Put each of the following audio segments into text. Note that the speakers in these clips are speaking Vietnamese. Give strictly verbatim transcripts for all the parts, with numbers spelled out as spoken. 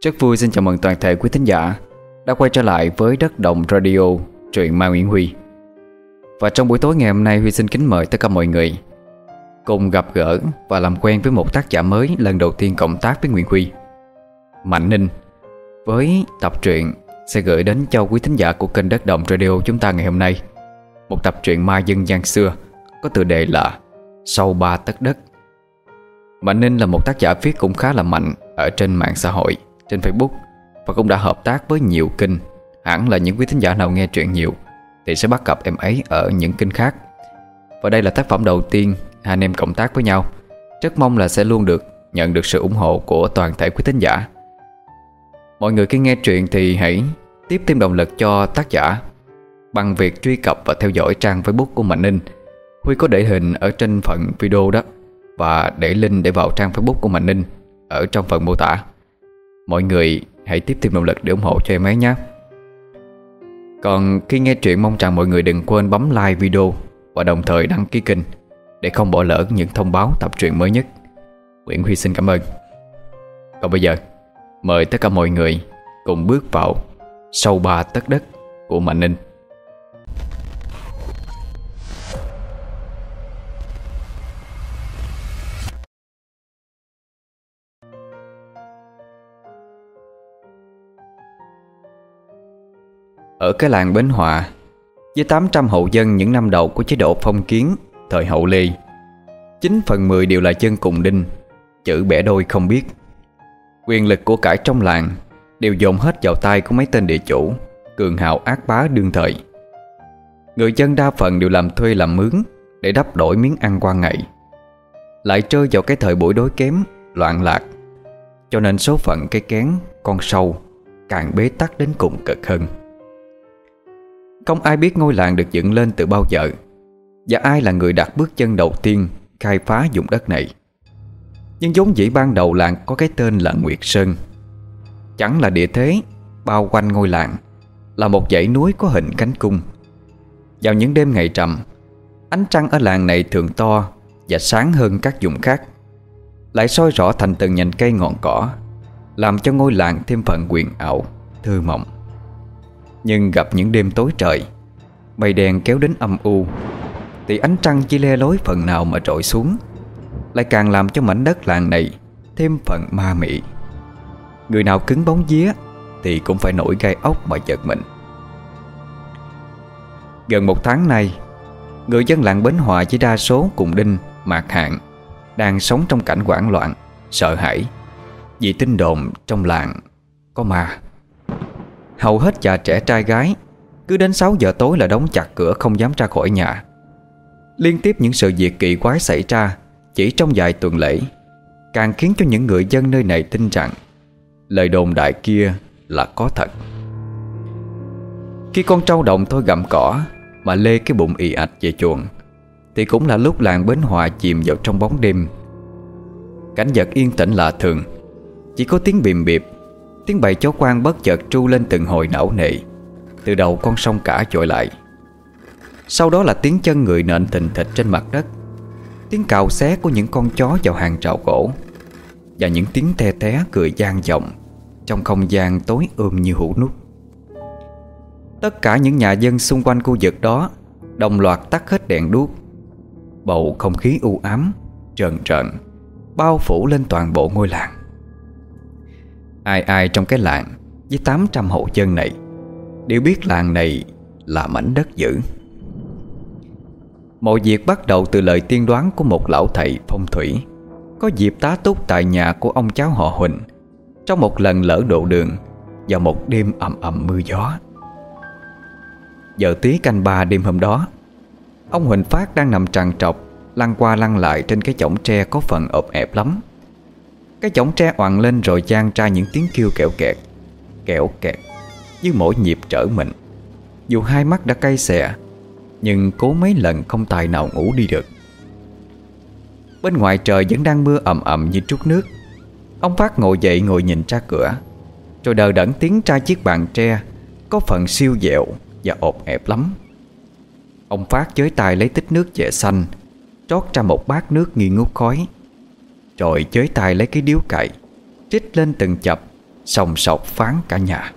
Rất vui xin chào mừng toàn thể quý thính giả đã quay trở lại với Đất Đồng Radio, truyện Ma Nguyễn Huy. Và trong buổi tối ngày hôm nay, Huy xin kính mời tất cả mọi người cùng gặp gỡ và làm quen với một tác giả mới lần đầu tiên cộng tác với Nguyễn Huy, Mạnh Ninh, với tập truyện sẽ gửi đến cho quý thính giả của kênh Đất Đồng Radio chúng ta ngày hôm nay một tập truyện ma dân gian xưa có tựa đề là Sâu Ba Tấc Đất. Mạnh Ninh là một tác giả viết cũng khá là mạnh ở trên mạng xã hội, trên Facebook, và cũng đã hợp tác với nhiều kênh. Hẳn là những quý thính giả nào nghe truyện nhiều thì sẽ bắt gặp em ấy ở những kênh khác. Và đây là tác phẩm đầu tiên hai anh em cộng tác với nhau. Rất mong là sẽ luôn được nhận được sự ủng hộ của toàn thể quý thính giả. Mọi người khi nghe truyện thì hãy tiếp thêm động lực cho tác giả bằng việc truy cập và theo dõi trang Facebook của Mạnh Ninh. Huy có để hình ở trên phần video đó, và để link để vào trang Facebook của Mạnh Ninh ở trong phần mô tả. Mọi người hãy tiếp thêm động lực để ủng hộ cho em ấy nhé. Còn khi nghe truyện, mong rằng mọi người đừng quên bấm like video và đồng thời đăng ký kênh để không bỏ lỡ những thông báo tập truyện mới nhất. Nguyễn Huy xin cảm ơn. Còn bây giờ, mời tất cả mọi người cùng bước vào Sâu Ba Tấc Đất của Mạnh Ninh. Ở cái làng Bến Hòa, với tám trăm hộ dân những năm đầu của chế độ phong kiến thời Hậu Lê, chín phần mười đều là dân cùng đinh, chữ bẻ đôi không biết. Quyền lực của cải trong làng đều dồn hết vào tay của mấy tên địa chủ cường hào ác bá đương thời. Người dân đa phần đều làm thuê làm mướn để đắp đổi miếng ăn qua ngày, lại rơi vào cái thời buổi đối kém, loạn lạc, cho nên số phận cái kén con sâu càng bế tắc đến cùng cực hơn. Không ai biết ngôi làng được dựng lên từ bao giờ, và ai là người đặt bước chân đầu tiên khai phá vùng đất này. Nhưng vốn dĩ ban đầu làng có cái tên là Nguyệt Sơn. Chẳng là địa thế bao quanh ngôi làng là một dãy núi có hình cánh cung. Vào những đêm ngày trầm, ánh trăng ở làng này thường to và sáng hơn các vùng khác, lại soi rõ thành từng nhành cây ngọn cỏ, làm cho ngôi làng thêm phần huyền ảo, thơ mộng. Nhưng gặp những đêm tối trời, mây đen kéo đến âm u, thì ánh trăng chỉ le lối phần nào mà trội xuống, lại càng làm cho mảnh đất làng này thêm phần ma mị. Người nào cứng bóng vía thì cũng phải nổi gai ốc mà giật mình. Gần một tháng nay, người dân làng Bến Hòa chỉ đa số cùng đinh, mạc hạn, đang sống trong cảnh hoảng loạn, sợ hãi, vì tin đồn trong làng có ma. Hầu hết già trẻ trai gái cứ đến sáu giờ tối là đóng chặt cửa, không dám ra khỏi nhà. Liên tiếp những sự việc kỳ quái xảy ra chỉ trong vài tuần lễ, càng khiến cho những người dân nơi này tin rằng lời đồn đại kia là có thật. Khi con trâu đồng thôi gặm cỏ mà lê cái bụng ì ạch về chuồng, thì cũng là lúc làng Bến Hòa chìm vào trong bóng đêm. Cảnh vật yên tĩnh lạ thường, chỉ có tiếng bìm bịp, tiếng bầy chó quan bất chợt tru lên từng hồi não nề từ đầu con sông cả trội lại. Sau đó là tiếng chân người nện thình thịch trên mặt đất, tiếng cào xé của những con chó vào hàng rào gỗ, và những tiếng the thé cười vang vọng trong không gian tối ôm như hũ nút. Tất cả những nhà dân xung quanh khu vực đó đồng loạt tắt hết đèn đuốc. Bầu không khí u ám, trờn trợn bao phủ lên toàn bộ ngôi làng. Ai ai trong cái làng với tám trăm hộ dân này đều biết làng này là mảnh đất dữ. Mọi việc bắt đầu từ lời tiên đoán của một lão thầy phong thủy có dịp tá túc tại nhà của ông cháu họ Huỳnh trong một lần lỡ độ đường vào một đêm ầm ầm mưa gió. Giờ tí canh ba đêm hôm đó, ông Huỳnh Phát đang nằm trằn trọc lăn qua lăn lại trên cái chõng tre có phần ộp ẹp lắm. Cái chõng tre oằn lên rồi vang ra những tiếng kêu kẹo kẹt, kẹo kẹt như mỗi nhịp trở mình. Dù hai mắt đã cay xè, nhưng cố mấy lần không tài nào ngủ đi được. Bên ngoài trời vẫn đang mưa ầm ầm như trút nước. Ông Phát ngồi dậy ngồi nhìn ra cửa, rồi đờ đẫn tiến ra chiếc bàn tre có phần siêu dẹo và ộp ẹp lắm. Ông Phát chới tay lấy tích nước chè xanh, trót ra một bát nước nghi ngút khói, rồi chới tay lấy cái điếu cày, trích lên từng chập sòng sọc phán cả nhà.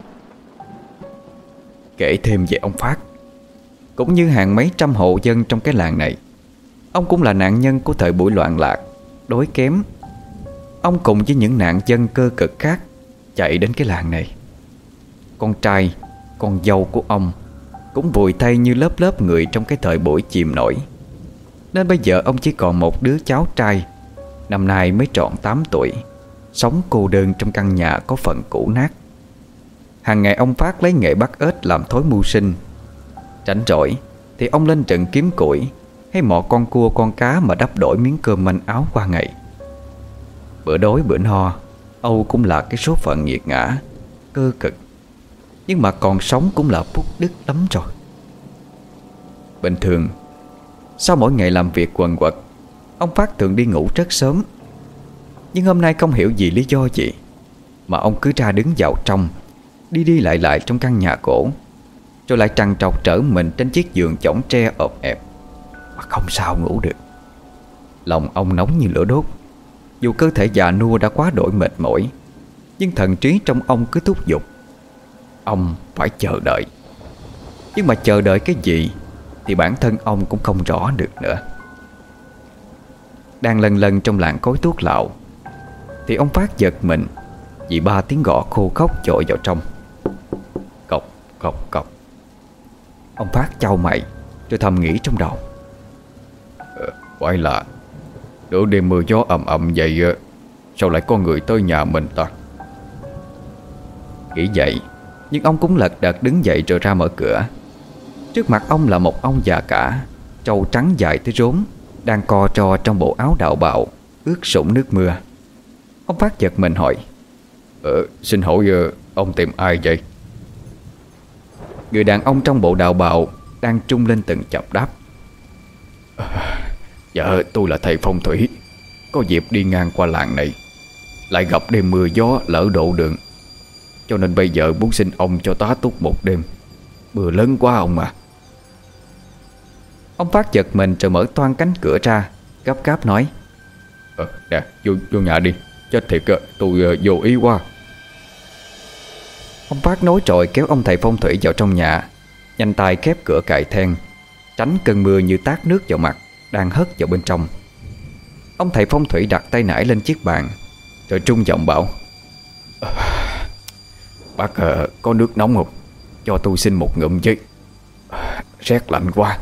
Kể thêm về ông Phát, cũng như hàng mấy trăm hộ dân trong cái làng này, ông cũng là nạn nhân của thời buổi loạn lạc, đói kém. Ông cùng với những nạn dân cơ cực khác chạy đến cái làng này. Con trai, con dâu của ông cũng vùi thay như lớp lớp người trong cái thời buổi chìm nổi. Nên bây giờ ông chỉ còn một đứa cháu trai, năm nay mới tròn tám tuổi, sống cô đơn trong căn nhà có phần cũ nát. Hàng ngày ông Phát lấy nghề bắt ếch làm thói mưu sinh. Rảnh rỗi thì ông lên trận kiếm củi hay mò con cua con cá mà đắp đổi miếng cơm manh áo qua ngày. Bữa đói bữa no, Âu cũng là cái số phận nghiệt ngã, cơ cực, nhưng mà còn sống cũng là phúc đức lắm rồi. Bình thường, sau mỗi ngày làm việc quần quật, ông Phát thường đi ngủ rất sớm. Nhưng hôm nay không hiểu vì lý do gì mà ông cứ ra đứng vào trong, đi đi lại lại trong căn nhà cổ, rồi lại trằn trọc trở mình trên chiếc giường chõng tre ộp ẹp mà không sao ngủ được. Lòng ông nóng như lửa đốt. Dù cơ thể già nua đã quá đổi mệt mỏi, nhưng thần trí trong ông cứ thúc giục ông phải chờ đợi. Nhưng mà chờ đợi cái gì thì bản thân ông cũng không rõ được nữa. Đang lần lần trong làng khói thuốc lạo thì ông Phát giật mình vì ba tiếng gõ khô khóc dội vào trong. Cộc cộc cộc. Ông Phát chau mày rồi thầm nghĩ trong đầu, ờ, quái lạ, nửa đêm mưa gió ầm ầm vậy, sao lại có người tới nhà mình ta? Nghĩ vậy, nhưng ông cũng lật đật đứng dậy rồi ra mở cửa. Trước mặt ông là một ông già cả, trâu trắng dài tới rốn, đang co ro trong bộ áo đạo bào ướt sũng nước mưa. Ông Phát giật mình hỏi, Ờ, xin hỏi ông tìm ai vậy? Người đàn ông trong bộ đạo bào đang trung lên từng chập đáp, à, dạ tôi là thầy phong thủy, có dịp đi ngang qua làng này, lại gặp đêm mưa gió lỡ độ đường, cho nên bây giờ muốn xin ông cho tá túc một đêm. Mưa lớn quá ông à. Ông Phát giật mình rồi mở toang cánh cửa ra, gấp gáp nói, Ờ, nè, vô, vô nhà đi, chết thiệt tôi uh, vô ý quá. Ông Phát nói rồi kéo ông thầy phong thủy vào trong nhà, nhanh tay khép cửa cài then, tránh cơn mưa như tát nước vào mặt đang hất vào bên trong. Ông thầy phong thủy đặt tay nải lên chiếc bàn, rồi trung giọng bảo, à, Bác uh, có nước nóng không? Cho tôi xin một ngụm chứ, à, rét lạnh quá.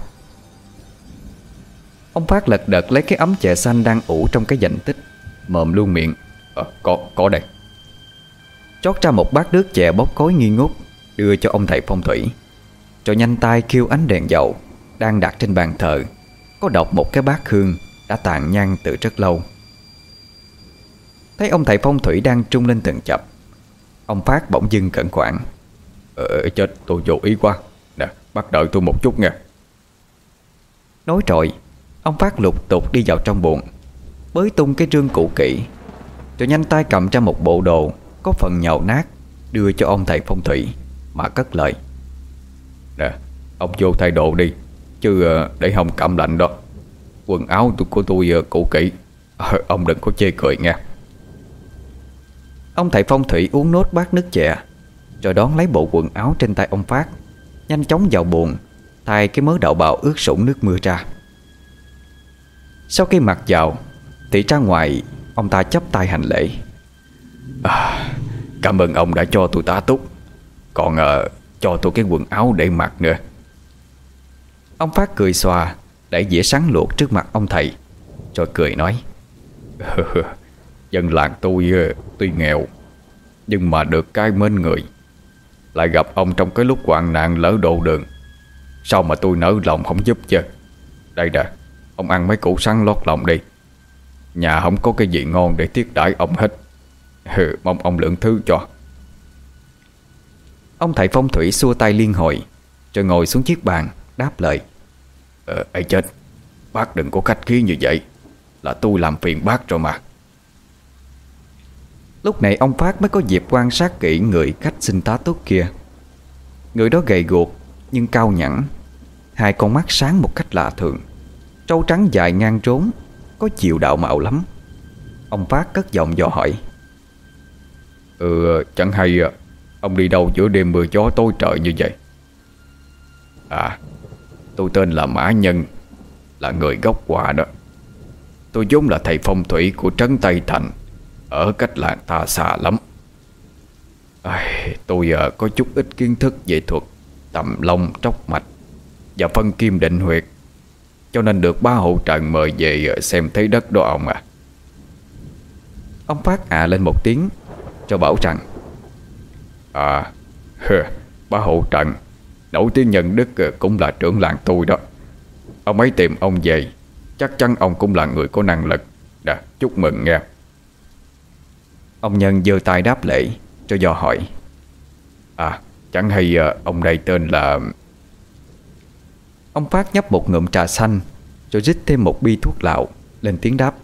Ông Phát lật đật lấy cái ấm chè xanh đang ủ trong cái dành tích, mồm luôn miệng, à, Có, có đây. Trót ra một bát nước chè bốc khói nghi ngút, đưa cho ông thầy phong thủy, rồi nhanh tay kêu ánh đèn dầu đang đặt trên bàn thờ có đọc một cái bát hương đã tàn nhang từ rất lâu. Thấy ông thầy phong thủy đang trung lên từng chập, ông Phát bỗng dưng cẩn khoản, Ờ chết, tôi vô ý quá. Nè, bác đợi tôi một chút nha. Nói rồi, ông Phát lục tục đi vào trong buồng, bới tung cái rương cũ kỹ, rồi nhanh tay cầm ra một bộ đồ có phần nhàu nát, đưa cho ông thầy phong thủy mà cất lời, Nè, ông vô thay đồ đi, chứ để hông cảm lạnh đó. Quần áo của tôi cũ kỹ, ông đừng có chê cười nha. Ông thầy phong thủy uống nốt bát nước chè, rồi đón lấy bộ quần áo trên tay ông Phát, nhanh chóng vào buồng thay cái mớ đạo bào ướt sũng nước mưa ra. Sau khi mặc vào thì ra ngoài, ông ta chắp tay hành lễ, à, Cảm ơn ông đã cho tôi tá túc, còn uh, cho tôi cái quần áo để mặc nữa. Ông Phát cười xòa, đẩy dĩa sắn luộc trước mặt ông thầy, rồi cười nói, Dân làng tôi uh, tuy nghèo, nhưng mà được cái mến người, lại gặp ông trong cái lúc hoạn nạn lỡ độ đường, sao mà tôi nỡ lòng không giúp chứ. Đây nè, ông ăn mấy củ sắn lót lòng đi, nhà không có cái gì ngon để tiếp đãi ông hết, mong ông lượng thứ cho. Ông thầy phong thủy xua tay liên hồi, rồi ngồi xuống chiếc bàn đáp lời, Ờ, ây chết, bác đừng có khách khí như vậy, là tôi làm phiền bác rồi mà. Lúc này ông Phát mới có dịp quan sát kỹ người khách xin tá túc kia. Người đó gầy guộc nhưng cao nhẵn, hai con mắt sáng một cách lạ thường, trâu trắng dài ngang trốn, có chiều đạo mạo lắm. Ông Phát cất giọng dò hỏi, Ừ, chẳng hay ông đi đâu giữa đêm mưa gió tối trời như vậy? À, tôi tên là Mã Nhân, là người gốc Hòa đó. Tôi vốn là thầy phong thủy của trấn Tây Thành, ở cách làng ta xa lắm. à, Tôi uh, có chút ít kiến thức về thuật tầm long tróc mạch và phân kim định huyệt, cho nên được bá hộ Trần mời về xem thấy đất đó ông à. Ông Phát ạ à lên một tiếng rồi bảo rằng: À, hừ, bá hộ Trần nổi tiếng nhân đức cũng là trưởng làng tôi đó. Ông ấy tìm ông về, chắc chắn ông cũng là người có năng lực. Nè, chúc mừng nghe. Ông Nhân giơ tay đáp lễ cho dò hỏi: À, chẳng hay ông đây tên là... Ông Phát nhấp một ngụm trà xanh rồi rít thêm một bi thuốc lạo, lên tiếng đáp: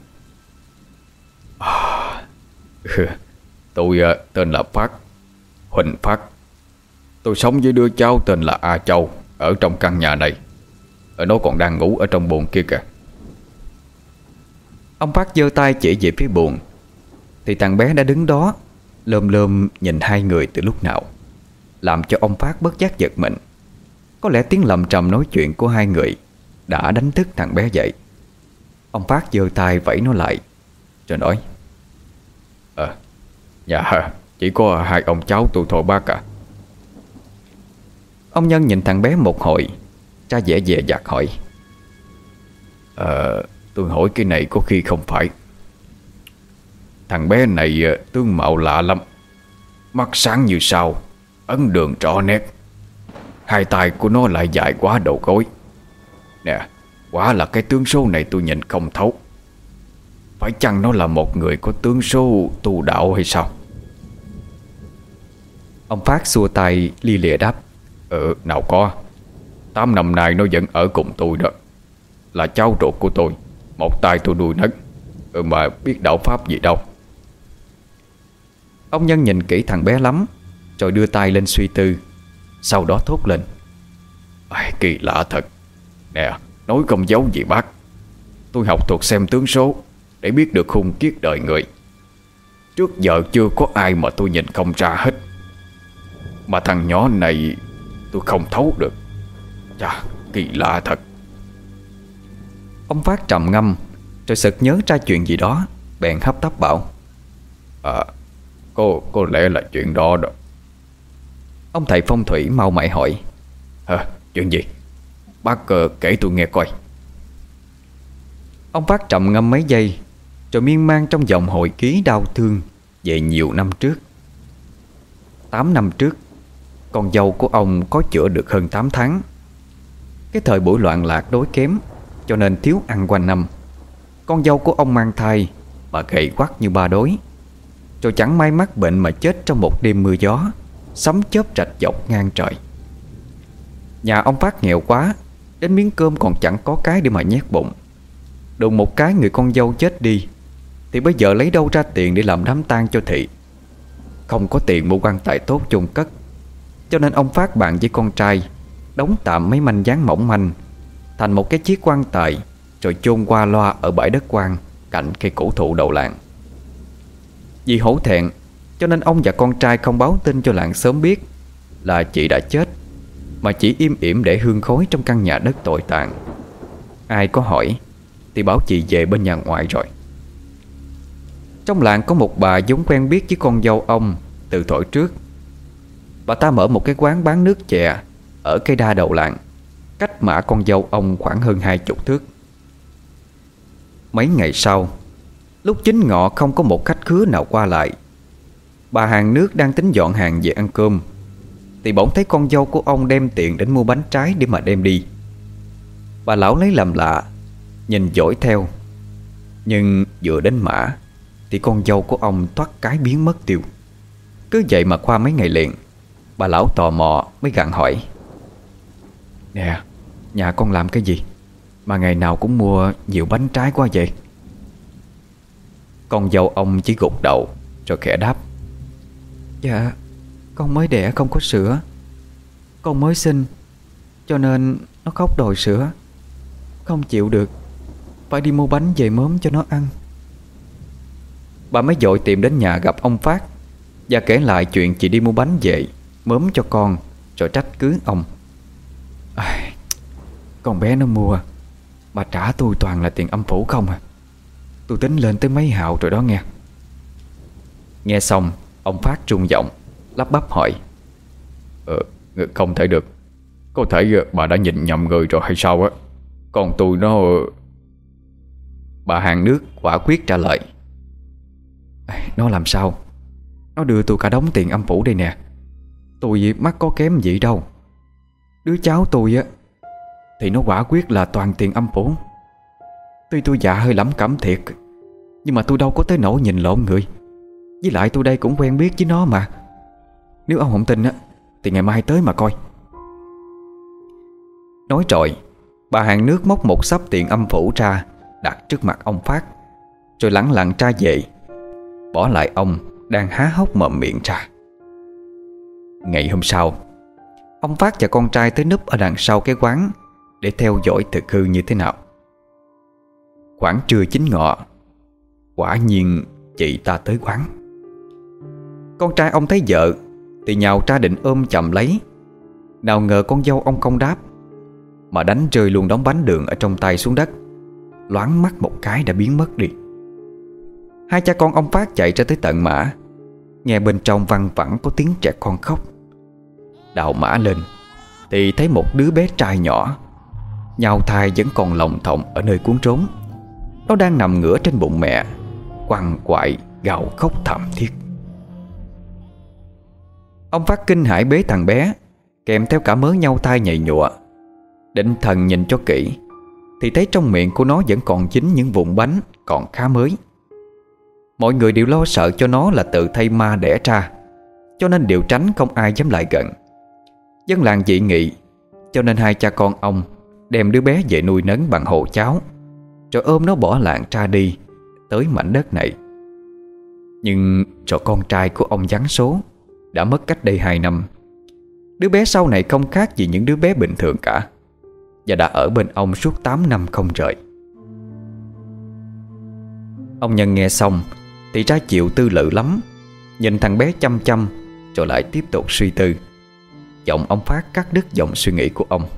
à, Tôi tên là Phát, Huỳnh Phát. Tôi sống với đứa cháu tên là A Châu ở trong căn nhà này. Nó còn đang ngủ ở trong buồng kia kìa. Ông Phát giơ tay chỉ về phía buồng, thì thằng bé đã đứng đó lơm lơm nhìn hai người từ lúc nào, làm cho ông Phát bất giác giật mình. Có lẽ tiếng lầm trầm nói chuyện của hai người đã đánh thức thằng bé dậy. Ông Phát giơ tay vẫy nó lại rồi nói: Ờ, dạ chỉ có hai ông cháu tôi thôi bác à. Ông Nhân nhìn thằng bé một hồi, ra vẻ dè dặt hỏi: Ờ, tôi hỏi cái này có khi không phải. Thằng bé này tướng mạo lạ lắm, mắt sáng như sao, ấn đường rõ nét. Hai tay của nó lại dài quá đầu gối. Nè, quả là cái tướng số này tôi nhìn không thấu. Phải chăng nó là một người có tướng số tu đạo hay sao? Ông Phát xua tay li lịa đáp: Ừ, nào có. Tám năm nay nó vẫn ở cùng tôi đó. Là cháu ruột của tôi, một tay tôi nuôi nấng. Ừ, mà biết đạo pháp gì đâu. Ông Nhân nhìn kỹ thằng bé lắm, rồi đưa tay lên suy tư, sau đó thốt lên: à, kỳ lạ thật. Nè, nói không giấu gì bác, tôi học thuật xem tướng số để biết được khung kiết đời người. Trước giờ chưa có ai mà tôi nhìn không ra hết. Mà thằng nhỏ này tôi không thấu được. Chà, kỳ lạ thật. Ông Phát trầm ngâm, rồi sực nhớ ra chuyện gì đó, bèn hấp tấp bảo: À, có, có lẽ là chuyện đó đó. Ông thầy phong thủy mau mải hỏi: Hả, chuyện gì? Bác uh, kể tôi nghe coi. Ông Phát trầm ngâm mấy giây, rồi miên man trong dòng hồi ký đau thương về nhiều năm trước. Tám năm trước, con dâu của ông có chữa được hơn tám tháng. Cái thời buổi loạn lạc đối kém, cho nên thiếu ăn quanh năm. Con dâu của ông mang thai mà gầy quắt như ba đối, rồi chẳng may mắc bệnh mà chết trong một đêm mưa gió, sấm chớp rạch dọc ngang trời. Nhà ông Phát nghèo quá, đến miếng cơm còn chẳng có cái để mà nhét bụng. Đùng một cái người con dâu chết đi, thì bây giờ lấy đâu ra tiền để làm đám tang cho thị. Không có tiền mua quan tài tốt chôn cất, cho nên ông Phát bạn với con trai đóng tạm mấy manh dáng mỏng manh thành một cái chiếc quan tài, rồi chôn qua loa ở bãi đất quang cạnh cây cổ thụ đầu làng. Vì hổ thẹn, cho nên ông và con trai không báo tin cho làng sớm biết là chị đã chết, mà chỉ im ỉm để hương khói trong căn nhà đất tồi tàn. Ai có hỏi thì bảo chị về bên nhà ngoại rồi. Trong làng có một bà vốn quen biết với con dâu ông từ thuở trước. Bà ta mở một cái quán bán nước chè ở cây đa đầu làng, cách mả con dâu ông khoảng hơn hai chục thước. Mấy ngày sau, lúc chính ngọ không có một khách khứa nào qua lại, bà hàng nước đang tính dọn hàng về ăn cơm, thì bỗng thấy con dâu của ông đem tiền đến mua bánh trái để mà đem đi. Bà lão lấy làm lạ, nhìn dõi theo, nhưng vừa đến mã thì con dâu của ông thoát cái biến mất tiêu. Cứ vậy mà qua mấy ngày liền, bà lão tò mò mới gặng hỏi: Nè, nhà con làm cái gì mà ngày nào cũng mua nhiều bánh trái quá vậy? Con dâu ông chỉ gục đầu rồi khẽ đáp: Dạ, con mới đẻ không có sữa. Con mới sinh, cho nên nó khóc đòi sữa. Không chịu được, phải đi mua bánh về mớm cho nó ăn. Bà mới vội tìm đến nhà gặp ông Phát, và kể lại chuyện chị đi mua bánh về mớm cho con, rồi trách cứ ông. À, con bé nó mua, bà trả tôi toàn là tiền âm phủ không à. Tôi tính lên tới mấy hào rồi đó nghe. Nghe xong, ông Phát rung giọng, lắp bắp hỏi: Ờ, không thể được. Có thể bà đã nhìn nhầm người rồi hay sao á. Còn tôi nó... Bà hàng nước quả quyết trả lời: Nó làm sao? Nó đưa tôi cả đống tiền âm phủ đây nè. Tôi mắc có kém gì đâu. Đứa cháu tôi á thì nó quả quyết là toàn tiền âm phủ. Tuy tôi dạ hơi lẩm cẩm thiệt, nhưng mà tôi đâu có tới nỗi nhìn lộn người. Với lại tôi đây cũng quen biết với nó mà. Nếu ông không tin á thì ngày mai tới mà coi. Nói rồi, bà hàng nước móc một xấp tiền âm phủ ra, đặt trước mặt ông Phát, rồi lẳng lặng ra về, bỏ lại ông đang há hốc mồm miệng ra. Ngày hôm sau, ông Phát và con trai tới núp ở đằng sau cái quán để theo dõi thực hư như thế nào. Khoảng trưa chín ngọ, quả nhiên chị ta tới quán. Con trai ông thấy vợ thì nhào ra định ôm chầm lấy. Nào ngờ con dâu ông không đáp, mà đánh rơi luôn đống bánh đường ở trong tay xuống đất, loáng mắt một cái đã biến mất đi. Hai cha con ông Phát chạy ra tới tận mã, nghe bên trong văng vẳng có tiếng trẻ con khóc. Đào mã lên thì thấy một đứa bé trai nhỏ, nhào thai vẫn còn lồng thòng ở nơi cuốn trốn. Nó đang nằm ngửa trên bụng mẹ, quằn quại gào khóc thảm thiết. Ông Phát kinh hãi bế thằng bé, kèm theo cả mớ nhau thai nhầy nhụa. Định thần nhìn cho kỹ thì thấy trong miệng của nó vẫn còn dính những vụn bánh còn khá mới. Mọi người đều lo sợ cho nó là tự thay ma đẻ ra, cho nên đều tránh không ai dám lại gần. Dân làng dị nghị, cho nên hai cha con ông đem đứa bé về nuôi nấng bằng hộ cháu, rồi ôm nó bỏ làng ra đi tới mảnh đất này. Nhưng rồi con trai của ông giáng số đã mất cách đây hai năm. Đứa bé sau này không khác gì những đứa bé bình thường cả, và đã ở bên ông suốt tám năm không rời. Ông Nhân nghe xong thì ra chịu tư lự lắm, nhìn thằng bé chăm chăm, rồi lại tiếp tục suy tư. Giọng ông Phát cắt đứt dòng suy nghĩ của ông.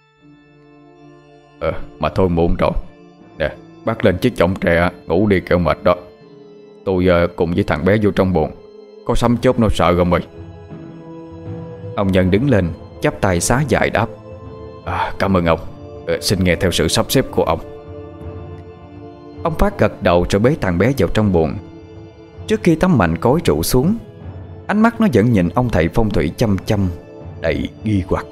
Ờ, mà thôi muộn rồi. Nè, bắt lên chiếc chõng tre ngủ đi kẻo mệt đó. Tôi uh, cùng với thằng bé vô trong buồng. Có sấm chớp nó sợ rồi mày. Ông Nhân đứng lên, chắp tay xá dài đáp: À, cảm ơn ông. ờ, Xin nghe theo sự sắp xếp của ông. Ông Phát gật đầu rồi bế thằng bé vào trong buồng. Trước khi tấm mành cối trụ xuống, ánh mắt nó vẫn nhìn ông thầy phong thủy chăm chăm, đầy nghi hoặc.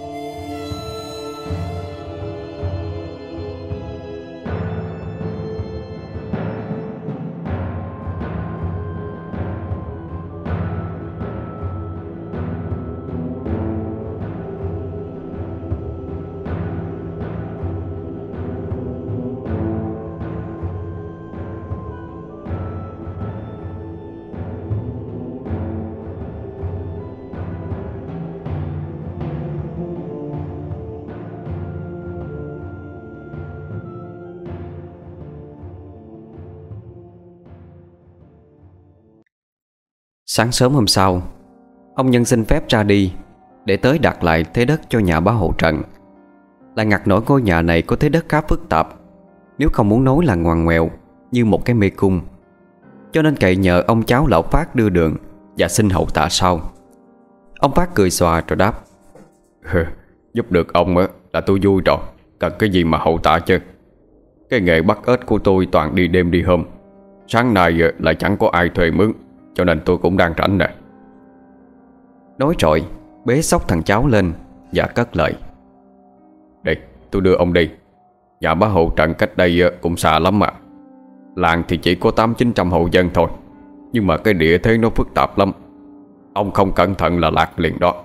Sáng sớm hôm sau, ông Nhân xin phép ra đi để tới đặt lại thế đất cho nhà bá hộ Trần. Lại ngặt nổi ngôi nhà này có thế đất khá phức tạp, nếu không muốn nói là ngoằn ngoèo như một cái mê cung, cho nên cậy nhờ ông cháu lão Phát đưa đường và xin hậu tạ sau. Ông Phát cười xòa rồi đáp: Giúp được ông á là tôi vui rồi. Cần cái gì mà hậu tạ chứ. Cái nghề bắt ếch của tôi toàn đi đêm đi hôm. Sáng nay lại chẳng có ai thuê mướn, cho nên tôi cũng đang rảnh nè. Nói rồi bế xốc thằng cháu lên và cất lời: Đây, tôi đưa ông đi. Nhà bá hộ Trần cách đây cũng xa lắm mà. Làng thì chỉ có tám chín trăm hộ dân thôi, nhưng mà cái địa thế nó phức tạp lắm. Ông không cẩn thận là lạc liền đó.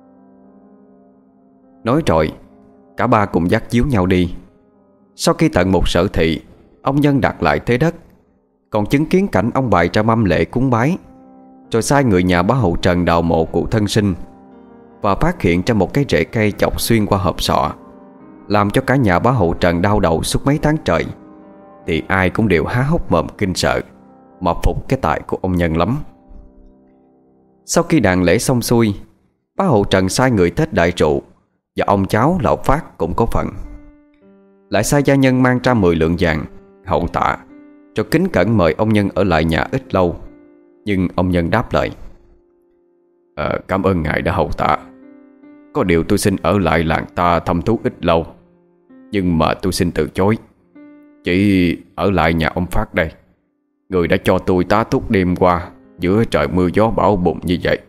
Nói rồi cả ba cùng dắt díu nhau đi. Sau khi tận một sở thị, ông Nhân đặt lại thế đất, còn chứng kiến cảnh ông bày ra mâm lễ cúng bái, rồi sai người nhà bá hộ Trần đào mộ cụ thân sinh, và phát hiện ra một cái rễ cây chọc xuyên qua hộp sọ, làm cho cả nhà bá hộ Trần đau đầu suốt mấy tháng trời. Thì ai cũng đều há hốc mồm kinh sợ, mà phục cái tài của ông Nhân lắm. Sau khi đàn lễ xong xuôi, bá hộ Trần sai người thết đại trụ, và ông cháu Lão Phát cũng có phần. Lại sai gia nhân mang ra mười lượng vàng hậu tạ, cho kính cẩn mời ông Nhân ở lại nhà ít lâu. Nhưng ông Nhân đáp lời: à, Cảm ơn ngài đã hậu tạ. Có điều tôi xin ở lại làng ta thăm thú ít lâu, nhưng mà tôi xin từ chối. Chỉ ở lại nhà ông Phát đây, người đã cho tôi tá túc đêm qua giữa trời mưa gió bão bùng như vậy.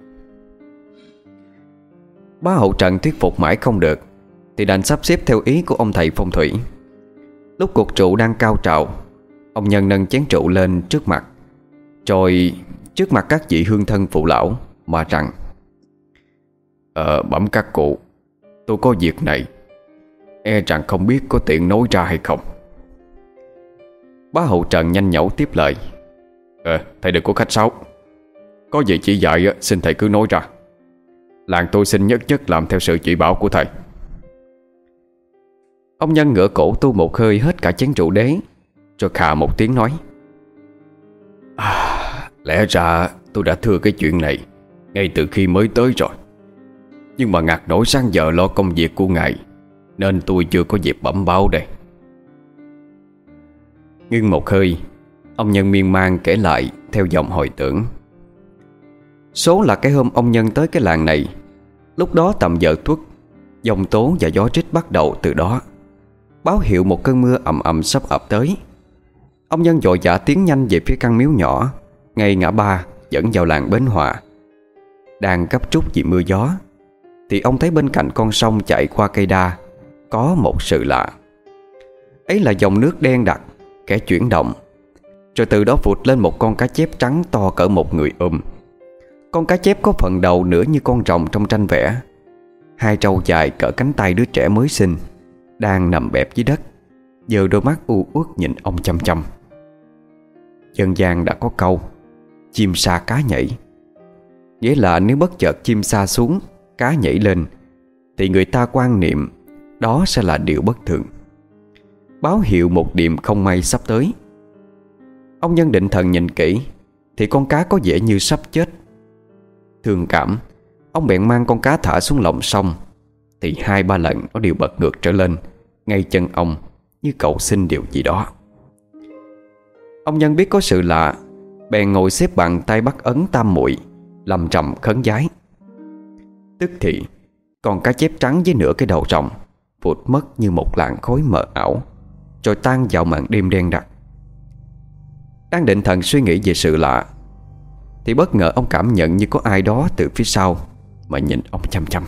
Bá hộ Trần thuyết phục mãi không được, thì đành sắp xếp theo ý của ông thầy phong thủy. Lúc cuộc trụ đang cao trào, ông Nhân nâng chén trụ lên trước mặt, rồi trước mặt các vị hương thân phụ lão mà rằng: Ờ bẩm các cụ, tôi có việc này, e rằng không biết có tiện nói ra hay không. Bá hộ Trần nhanh nhẩu tiếp lời: Ờ thầy đừng có khách sáo. Có gì chỉ dạy xin thầy cứ nói ra. Làng tôi xin nhất nhất làm theo sự chỉ bảo của thầy. Ông Nhân ngửa cổ tu một hơi hết cả chén rượu đế, rồi khà một tiếng nói: à, Lẽ ra tôi đã thưa cái chuyện này ngay từ khi mới tới rồi, nhưng mà ngặt nổi sang giờ lo công việc của ngài, nên tôi chưa có dịp bẩm báo đây. Ngưng một hơi, ông Nhân miên man kể lại theo dòng hồi tưởng. Số là cái hôm ông Nhân tới cái làng này, lúc đó tầm giờ tuất, giông tố và gió rít bắt đầu từ đó, báo hiệu một cơn mưa ầm ầm sắp ập tới. Ông Nhân vội vã tiến nhanh về phía căn miếu nhỏ ngay ngã ba dẫn vào làng Bến Hòa. Đang gấp rút vì mưa gió, thì ông thấy bên cạnh con sông chạy qua cây đa có một sự lạ. Ấy là dòng nước đen đặc kẻ chuyển động, rồi từ đó vụt lên một con cá chép trắng to cỡ một người ôm. Con cá chép có phần đầu nửa như con rồng trong tranh vẽ, hai trâu dài cỡ cánh tay đứa trẻ mới sinh, đang nằm bẹp dưới đất, giơ đôi mắt u uất nhìn ông chăm chăm. Dân gian đã có câu chim sa cá nhảy, nghĩa là nếu bất chợt chim sa xuống, cá nhảy lên, thì người ta quan niệm đó sẽ là điều bất thường, báo hiệu một điểm không may sắp tới. Ông Nhân định thần nhìn kỹ, thì con cá có vẻ như sắp chết. Thương cảm, ông bèn mang con cá thả xuống lòng sông, thì hai ba lần nó đều bật ngược trở lên ngay chân ông, như cầu xin điều gì đó. Ông Nhân biết có sự lạ, bèn ngồi xếp bằng tay bắt ấn tam muội, lầm trầm khấn vái. Tức thì con cá chép trắng với nửa cái đầu rồng vụt mất như một làn khói mờ ảo, rồi tan vào màn đêm đen đặc. Đang định thần suy nghĩ về sự lạ, thì bất ngờ ông cảm nhận như có ai đó từ phía sau mà nhìn ông chăm chăm.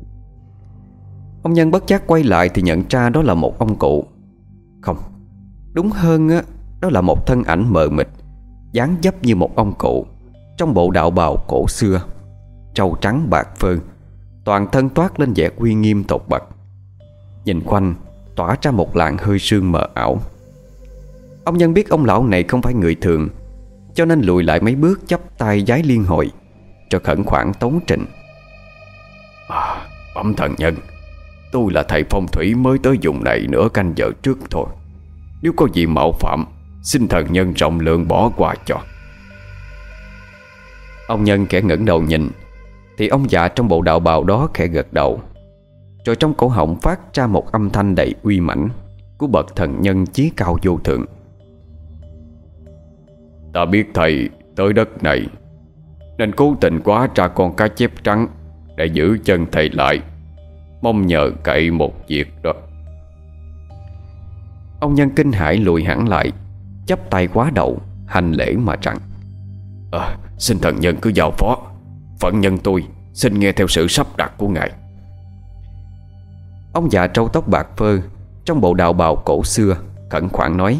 Ông Nhân bất giác quay lại thì nhận ra đó là một ông cụ. Không, đúng hơn á, đó là một thân ảnh mờ mịt, dáng dấp như một ông cụ, trong bộ đạo bào cổ xưa, trâu trắng bạc phơ, toàn thân toát lên vẻ uy nghiêm tột bậc. Nhìn quanh tỏa ra một làn hơi sương mờ ảo. Ông Nhân biết ông lão này không phải người thường, cho nên lùi lại mấy bước chắp tay vái liên hồi, rồi khẩn khoản tấu trình: à, Bẩm thần nhân, tôi là thầy phong thủy mới tới vùng này nửa canh giờ trước thôi. Nếu có gì mạo phạm, xin thần nhân rộng lượng bỏ qua cho. Ông Nhân kẻ ngẩng đầu nhìn, thì ông già trong bộ đạo bào đó khẽ gật đầu, rồi trong cổ họng phát ra một âm thanh đầy uy mãnh của bậc thần nhân chí cao vô thượng: Ta biết thầy tới đất này, nên cố tình quá ra con cá chép trắng để giữ chân thầy lại, mong nhờ cậy một việc đó. Ông Nhân kinh hãi lùi hẳn lại, chắp tay quá đầu hành lễ mà rằng: à, Xin thần nhân cứ giao phó, phận nhân tôi xin nghe theo sự sắp đặt của ngài. Ông già trâu tóc bạc phơ trong bộ đạo bào cổ xưa khẩn khoản nói: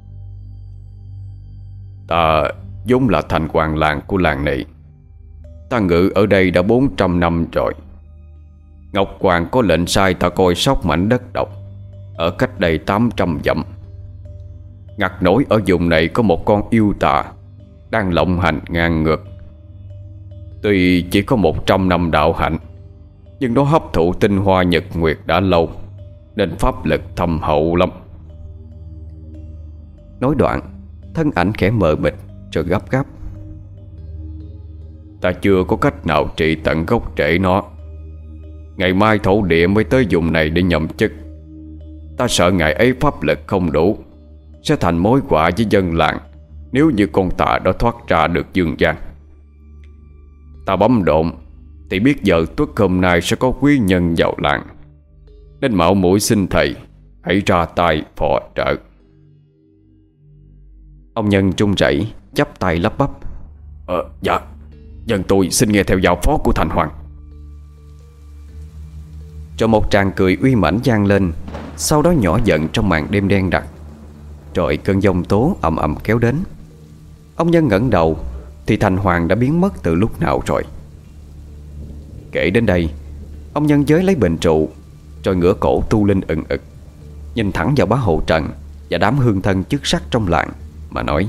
Ta vốn là thành hoàng làng của làng này. Ta ngự ở đây đã bốn trăm năm rồi. Ngọc Hoàng có lệnh sai ta coi sóc mảnh đất độc ở cách đây tám trăm dặm. Ngặt nổi ở vùng này có một con yêu tà đang lộng hành ngang ngược. Tuy chỉ có một trăm năm đạo hạnh, nhưng nó hấp thụ tinh hoa nhật nguyệt đã lâu, nên pháp lực thâm hậu lắm. Nói đoạn, thân ảnh khẽ mờ mịt rồi gấp gáp: ta chưa có cách nào trị tận gốc rễ nó. Ngày mai thổ địa mới tới vùng này để nhậm chức. Ta sợ ngày ấy pháp lực không đủ, sẽ thành mối họa với dân làng nếu như con tà đó thoát ra được dương gian. Ta bấm độn thì biết giờ tuất hôm nay sẽ có quý nhân vào làng, nên mạo muội xin thầy hãy ra tay phò trợ. Ông Nhân trung rẩy chắp tay lắp bắp: Ờ dạ, dân tôi xin nghe theo giáo phó của thành hoàng. Rồi một tràng cười uy mãnh vang lên, sau đó nhỏ dần trong màn đêm đen đặc. Rồi cơn giông tố ầm ầm kéo đến. Ông Nhân ngẩng đầu thì thành hoàng đã biến mất từ lúc nào rồi. Kể đến đây, ông Nhân giới lấy bình trụ, rồi ngửa cổ tu linh ừng ực, nhìn thẳng vào bá hộ Trần và đám hương thân chức sắc trong làng mà nói: